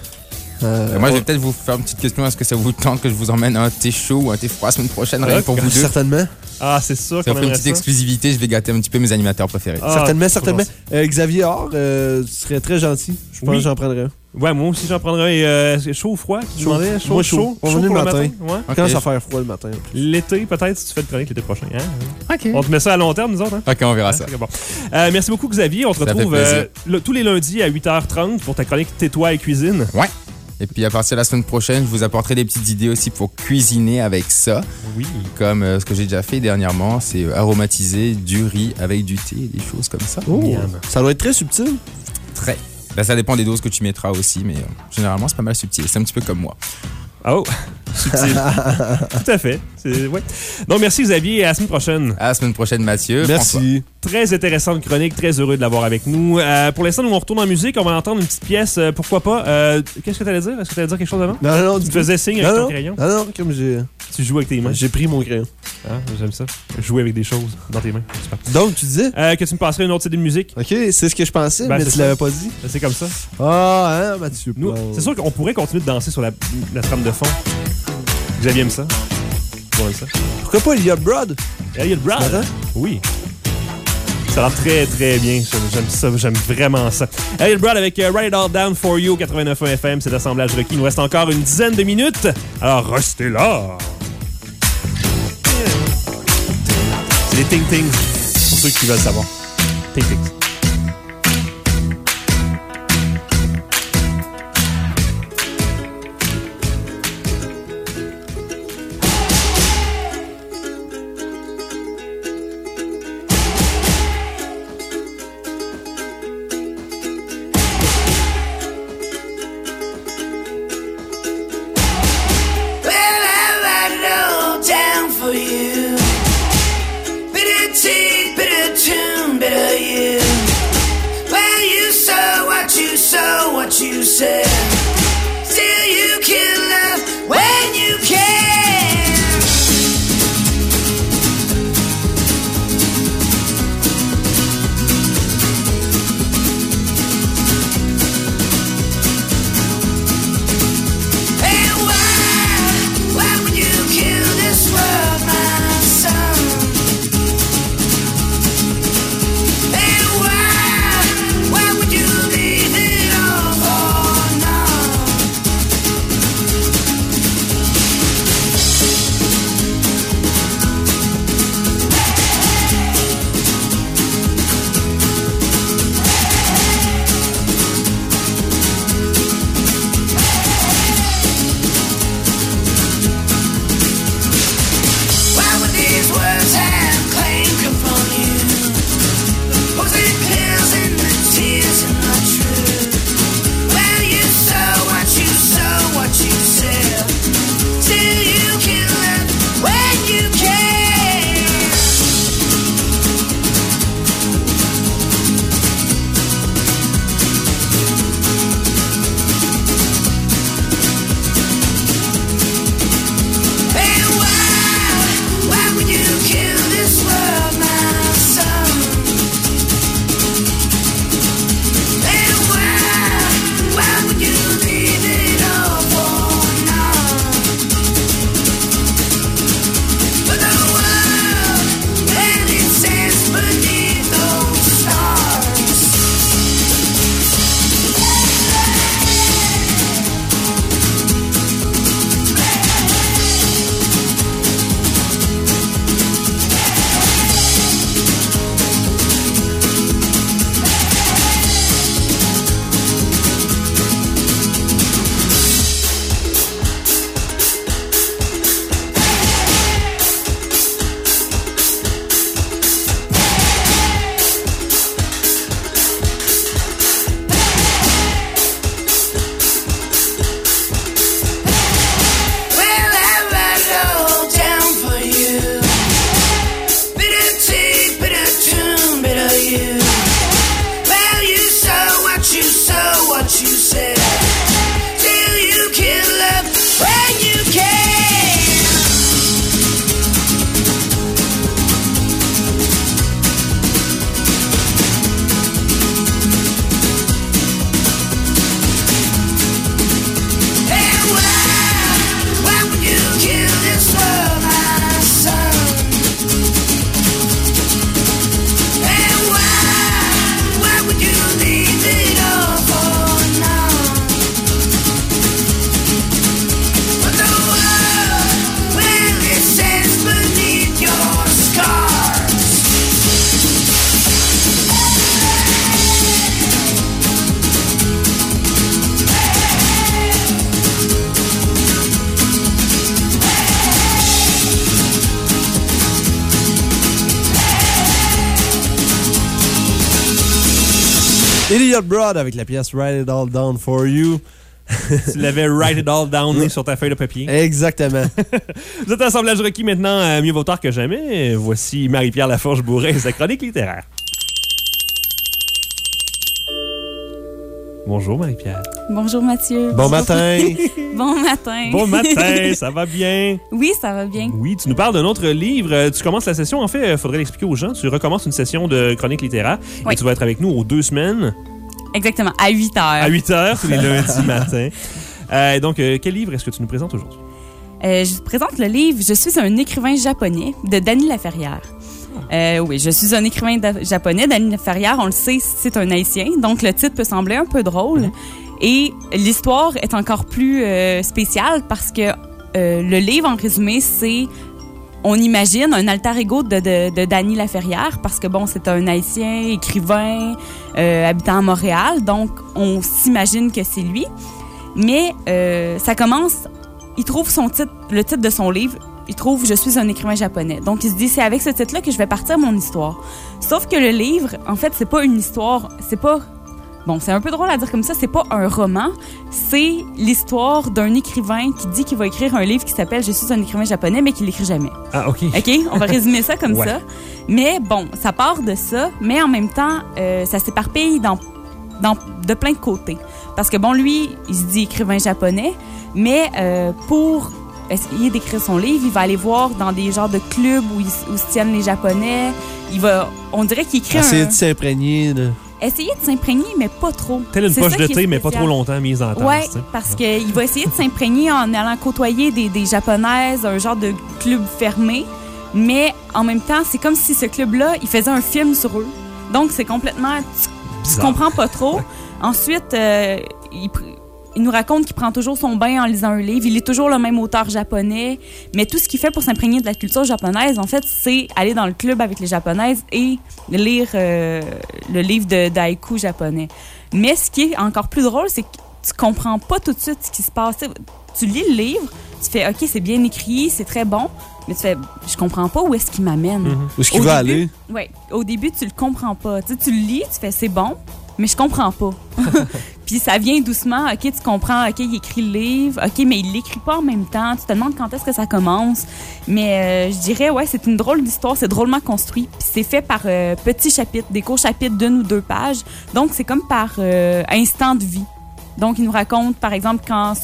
Moi, je vais peut-être vous faire une petite question. Est-ce que ça vous tente que je vous emmène un thé chaud ou un thé froid la semaine prochaine, rien pour vous deux? Certainement. Ah, c'est sûr. Ça ferait une petite exclusivité. Je vais gâter un petit peu mes animateurs préférés. Certainement. Xavier Or, tu serais très gentil. Je pense que j'en prendrais un. Ouais, moi aussi j'en prendrais chaud ou froid. Chaud. Moi, chaud. On va venir le matin. Ouais. Quand ça va faire froid le matin. L'été, peut-être, si tu fais le chronique l'été prochain. Hein? OK. On te met ça à long terme, nous autres. Hein? OK, on verra ça. Bon. Merci beaucoup, Xavier. On te retrouve tous les lundis à 8h30 pour ta chronique Tais-toi et cuisine. Ouais. Et puis à partir de la semaine prochaine, je vous apporterai des petites idées aussi pour cuisiner avec ça. Oui. Comme ce que j'ai déjà fait dernièrement, c'est aromatiser du riz avec du thé, des choses comme ça. Oh, ça doit être très subtil. Très. Ben, ça dépend des doses que tu mettras aussi, mais généralement, c'est pas mal subtil. C'est un petit peu comme moi. Oh, subtil. Tout à fait. Ouais. Donc, merci Xavier et à la semaine prochaine. À la semaine prochaine, Mathieu. Merci. François. Très intéressante chronique, très heureux de l'avoir avec nous. Pour l'instant, nous on retourne en musique, on va entendre une petite pièce, pourquoi pas. Qu'est-ce que tu allais dire? Est-ce que tu allais dire quelque chose avant? Non, tu faisais signe avec ton crayon? Non, comme tu joues avec tes mains. J'ai pris mon crayon. Ah, j'aime ça. Jouer avec des choses dans tes mains. Super. Donc, tu disais? Que tu me passerais une autre CD de musique. OK, c'est ce que je pensais, mais tu l'avais pas dit. C'est comme ça. Ah, hein, Mathieu. C'est sûr qu'on pourrait continuer de danser sur la trame de fond. Xavier aime ça. Bon, ça. Pourquoi pas Elliot Broad? Elliot Broad? Oui. Ça a l'air très, très bien. J'aime ça. J'aime vraiment ça. Elliot Broad avec Write It All Down For You, 89.1 FM. C'est l'assemblage requis. Il nous reste encore une dizaine de minutes. Alors, restez là. C'est les Ting Tings. Pour ceux qui veulent savoir. Ting Tings. Bitter tune, bitter you. Elliot Broad avec la pièce Write It All Down For You. Tu l'avais write it all down sur ta feuille de papier. Exactement. Vous êtes à Assemblage Rocky maintenant, mieux vaut tard que jamais. Voici Marie-Pierre Laforge-Bourret et sa chronique littéraire. Bonjour Marie-Pierre. Bonjour Mathieu. Bon matin. Bon matin. Bon matin, ça va bien? Oui, ça va bien. Oui, tu nous parles d'un autre livre. Tu commences la session, en fait, il faudrait l'expliquer aux gens. Tu recommences une session de chronique littéraire Oui. et tu vas être avec nous aux 2 semaines. Exactement, à 8 heures. À 8 heures, tous les lundis matin. Donc, quel livre est-ce que tu nous présentes aujourd'hui? Je vous présente le livre « Je suis un écrivain japonais » de Dany Laferrière. Oui, je suis un écrivain japonais. Dany Laferrière, on le sait, c'est un Haïtien, donc le titre peut sembler un peu drôle. Et l'histoire est encore plus spéciale parce que le livre, en résumé, c'est... On imagine un alter ego de Dany Laferrière parce que, bon, c'est un Haïtien, écrivain, habitant à Montréal, donc on s'imagine que c'est lui. Mais ça commence... Il trouve le titre de son livre, il trouve « Je suis un écrivain japonais ». Donc, il se dit « C'est avec ce titre-là que je vais partir mon histoire ». Sauf que le livre, en fait, c'est pas une histoire, c'est pas... Bon, c'est un peu drôle à dire comme ça, c'est pas un roman, c'est l'histoire d'un écrivain qui dit qu'il va écrire un livre qui s'appelle « Je suis un écrivain japonais », mais qu'il l'écrit jamais. Ah, OK. OK? On va résumer ça comme Ouais. ça. Mais bon, ça part de ça, mais en même temps, ça s'éparpille de plein de côtés. Parce que bon, lui, il se dit écrivain japonais, mais pour essayer d'écrire son livre, il va aller voir dans des genres de clubs où se tiennent les Japonais. On dirait qu'il écrit Essayer de s'imprégner de... Essayer de s'imprégner, mais pas trop. Telle une C'est poche ça de qui est thé, mais pas spécial. trop longtemps mise en tasse. Oui, tu sais. parce qu'il va essayer de s'imprégner en allant côtoyer des Japonaises, un genre de club fermé. Mais en même temps, c'est comme si ce club-là, il faisait un film sur eux. Donc, c'est complètement... Tu comprends pas trop. Ensuite, il nous raconte qu'il prend toujours son bain en lisant un livre. Il est toujours le même auteur japonais. Mais tout ce qu'il fait pour s'imprégner de la culture japonaise, en fait, c'est aller dans le club avec les Japonaises et lire le livre d'haïku japonais. Mais ce qui est encore plus drôle, c'est que tu comprends pas tout de suite ce qui se passe. Tu lis le livre, tu fais « OK, c'est bien écrit, c'est très bon », mais tu fais « Je comprends pas où est-ce qu'il m'amène. Où est-ce qu'il va aller? Oui, au début, tu le comprends pas. Tu le lis, tu fais « C'est bon », mais je comprends pas. Puis ça vient doucement. OK, tu comprends. OK, il écrit le livre. OK, mais il l'écrit pas en même temps. Tu te demandes quand est-ce que ça commence. Mais je dirais, ouais, c'est une drôle d'histoire. C'est drôlement construit. Puis c'est fait par petits chapitres, des courts chapitres d'1 ou 2 pages. Donc, c'est comme par instant de vie. Donc, il nous raconte, par exemple, quand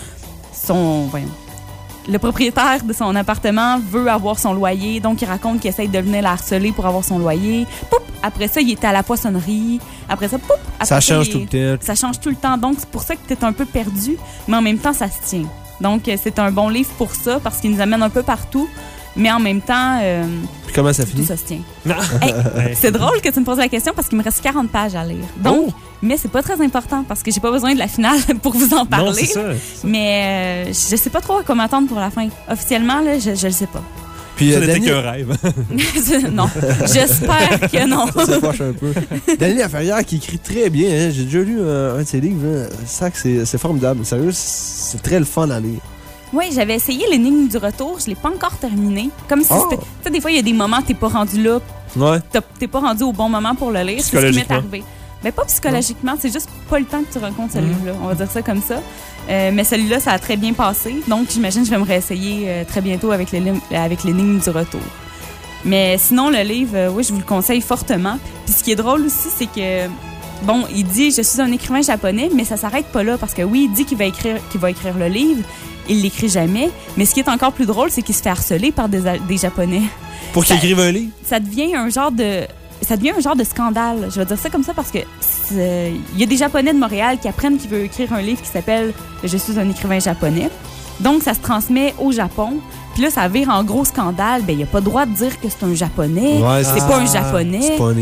le propriétaire de son appartement veut avoir son loyer. Donc, il raconte qu'il essaye de venir la harceler pour avoir son loyer. Poup! Après ça, il était à la poissonnerie. Après ça, poup! Après Ça change tout le temps. Ça change tout le temps. Donc, c'est pour ça que tu es un peu perdu, mais en même temps, ça se tient. Donc, c'est un bon livre pour ça, parce qu'il nous amène un peu partout, mais en même temps... Puis comment ça tout finit? ça se tient. Hey, c'est drôle que tu me poses la question, parce qu'il me reste 40 pages à lire. Donc, mais c'est pas très important, parce que j'ai pas besoin de la finale pour vous en parler. Non, c'est ça. Mais je sais pas trop à quoi m'attendre pour la fin. Officiellement, là, je le sais pas. Puis, Ça n'était Dany- qu'un rêve. Non, j'espère que non. Ça fâche un peu. Dany Laferrière qui écrit très bien. Hein. J'ai déjà lu un de ses livres. Hein. Ça, c'est formidable. Sérieux, c'est très le fun à lire. Oui, j'avais essayé l'énigme du retour. Je l'ai pas encore terminé. Comme si c'était... Tu sais, des fois, il y a des moments où t'es pas rendu là. Ouais. T'es pas rendu au bon moment pour le lire. C'est ce qui m'est Psychologiquement. arrivé. Mais pas psychologiquement, c'est juste pas le temps que tu rencontres ce livre-là. On va dire ça comme ça. Mais celui-là, ça a très bien passé. Donc, j'imagine que je vais me réessayer très bientôt avec l'énigme du retour. Mais sinon, le livre, oui, je vous le conseille fortement. Puis ce qui est drôle aussi, c'est que, bon, il dit « Je suis un écrivain japonais », mais ça s'arrête pas là. Parce que oui, il dit qu'il va écrire le livre. Il l'écrit jamais. Mais ce qui est encore plus drôle, c'est qu'il se fait harceler par des Japonais. Pour qu'il écrive un livre? Ça devient un genre de scandale. Je vais dire ça comme ça parce que il y a des Japonais de Montréal qui apprennent qu'il veut écrire un livre qui s'appelle « Je suis un écrivain japonais ». Donc, ça se transmet au Japon. Puis là, ça vire en gros scandale. Ben, il n'y a pas le droit de dire que c'est un Japonais. Ouais, c'est pas un Japonais. C'est pas un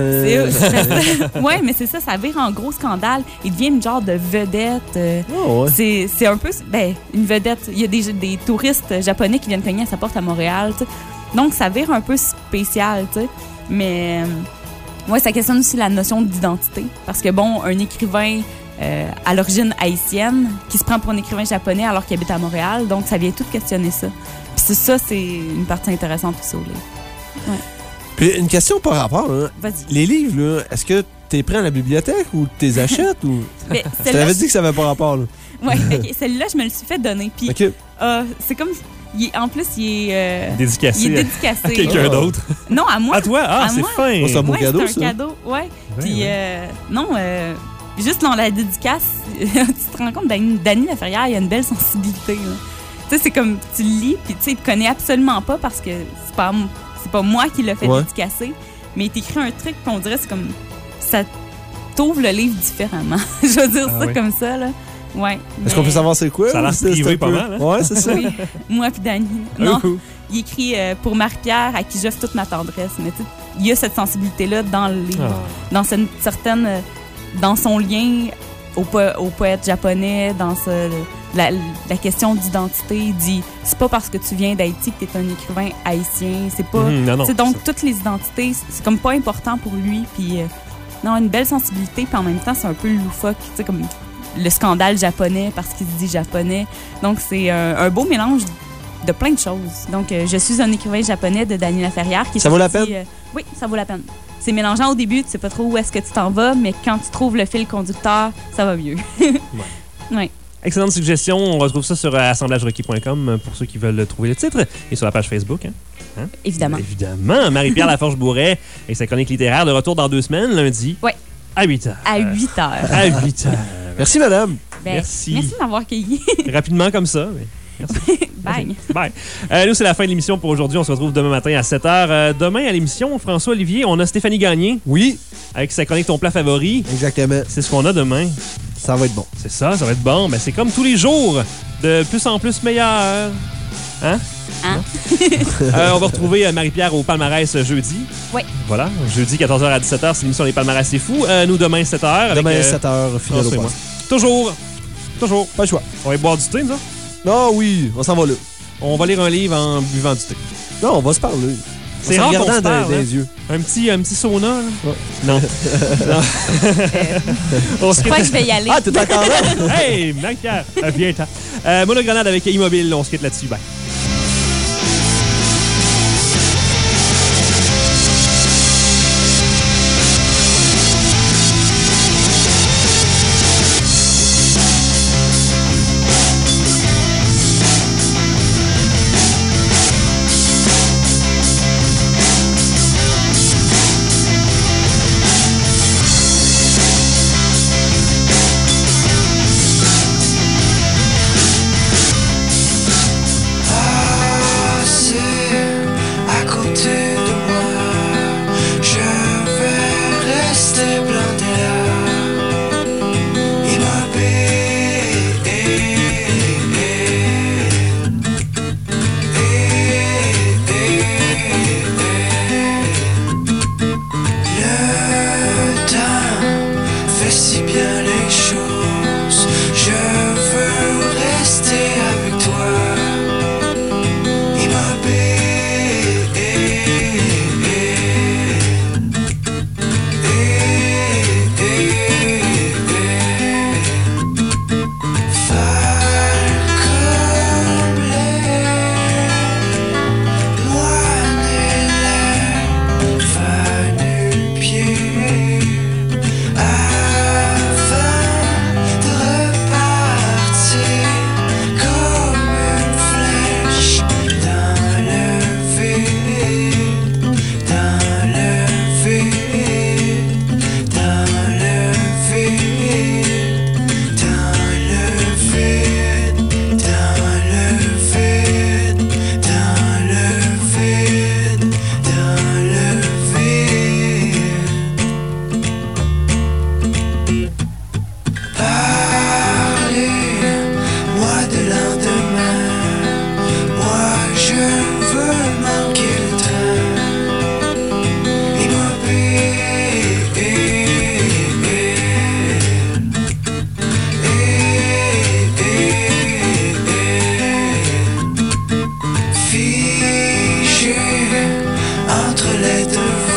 écrivain. Ouais, mais c'est ça, ça vire en gros scandale. Il devient une genre de vedette. Oh, ouais. C'est un peu... Ben, une vedette. Il y a des touristes japonais qui viennent cogner à sa porte à Montréal, tu sais. Donc, ça vire un peu spécial, tu sais. Mais, ouais, ça questionne aussi la notion d'identité. Parce que, bon, un écrivain à l'origine haïtienne qui se prend pour un écrivain japonais alors qu'il habite à Montréal, donc ça vient tout questionner ça. Puis ça, c'est une partie intéressante aussi au livre. Ouais. Puis une question par rapport, là. Vas-y. Les livres, là, est-ce que t'es prêt à la bibliothèque ou t'es achètes ou... Mais Tu t'avais dit que ça avait pas rapport, là. Ouais, ok. Celui-là, je me le suis fait donner. Puis, OK. c'est comme... en plus, il est... Dédicacé. Il est dédicacé. À quelqu'un d'autre. Non, à moi. À toi? Ah, À c'est moi. fin. C'est un beau cadeau, c'est un ça. cadeau, ouais. Ouais, Puis, ouais. juste dans la dédicace, tu te rends compte, Dany Laferrière, il y a une belle sensibilité, là. Tu sais, c'est comme, tu le lis, puis tu sais, il te connaît absolument pas parce que c'est pas moi qui l'ai fait dédicacer, mais il t'écrit un truc, puis on dirait, c'est comme, ça t'ouvre le livre différemment. Je veux dire ça oui. comme ça, là. Ouais. Est-ce qu'on peut savoir c'est quoi? Ça a l'air ou c'est privé un pas peu- mal, hein? Ouais, c'est ça. Oui, moi puis Dany. Non, il écrit pour Marie-Pierre, à qui j'offre toute ma tendresse. Mais tu sais, il y a cette sensibilité-là dans le livre, dans cette certaine, dans son lien au poète japonais, dans la question d'identité. Il dit, c'est pas parce que tu viens d'Haïti que t'es un écrivain haïtien. C'est pas. Non, C'est donc toutes les identités, c'est comme pas important pour lui. Puis non, une belle sensibilité. Puis en même temps, c'est un peu loufoque, tu sais, comme le scandale japonais parce qu'il se dit japonais. Donc, c'est un beau mélange de plein de choses. Donc, je suis un écrivain japonais de Dany Laferrière. Ça vaut la peine? Oui, ça vaut la peine. C'est mélangeant au début, tu sais pas trop où est-ce que tu t'en vas, mais quand tu trouves le fil conducteur, ça va mieux. Ouais. Excellente suggestion. On retrouve ça sur assemblagerequis.com pour ceux qui veulent trouver le titre et sur la page Facebook. Hein? Évidemment. Évidemment. Marie-Pierre Laforge-Bourret et sa chronique littéraire de retour dans 2 semaines, lundi. Ouais. À 8h. À 8h. À 8h. Merci, madame. Ben, Merci. Merci de m'avoir accueilli. Rapidement comme ça. Mais... Merci. Bye. Bye. Nous, c'est la fin de l'émission pour aujourd'hui. On se retrouve demain matin à 7h. Demain, à l'émission, François-Olivier, on a Stéphanie Gagné. Oui. Avec sa chronique Ton plat favori. Exactement. C'est ce qu'on a demain. Ça va être bon. C'est ça va être bon. Ben, c'est comme tous les jours, de plus en plus meilleur. Hein? On va retrouver Marie-Pierre au palmarès jeudi. Oui. Voilà, jeudi 14h à 17h, c'est l'émission Les Palmarès, c'est fou. Nous, demain 7h. Demain 7h, fidèle au poste. Toujours. Pas le choix. On va boire du thé, nous autres? Non, oui, on s'en va là. On va lire un livre en buvant du thé. Non, on va se parler. C'est en rare regardant qu'on se parle, dans hein? les yeux. Un petit sauna, là? Ouais. Non. Non. Je crois que je vais y aller. Ah, t'es encore là? Hey, Marie-Pierre, viens-t'en. Monogrenade avec Immobile, on se quitte là-dessus. Bye. À côté de moi, je vais rester planté là, Le temps fait si bien les choses, je veux rester avec toi. Figé entre les deux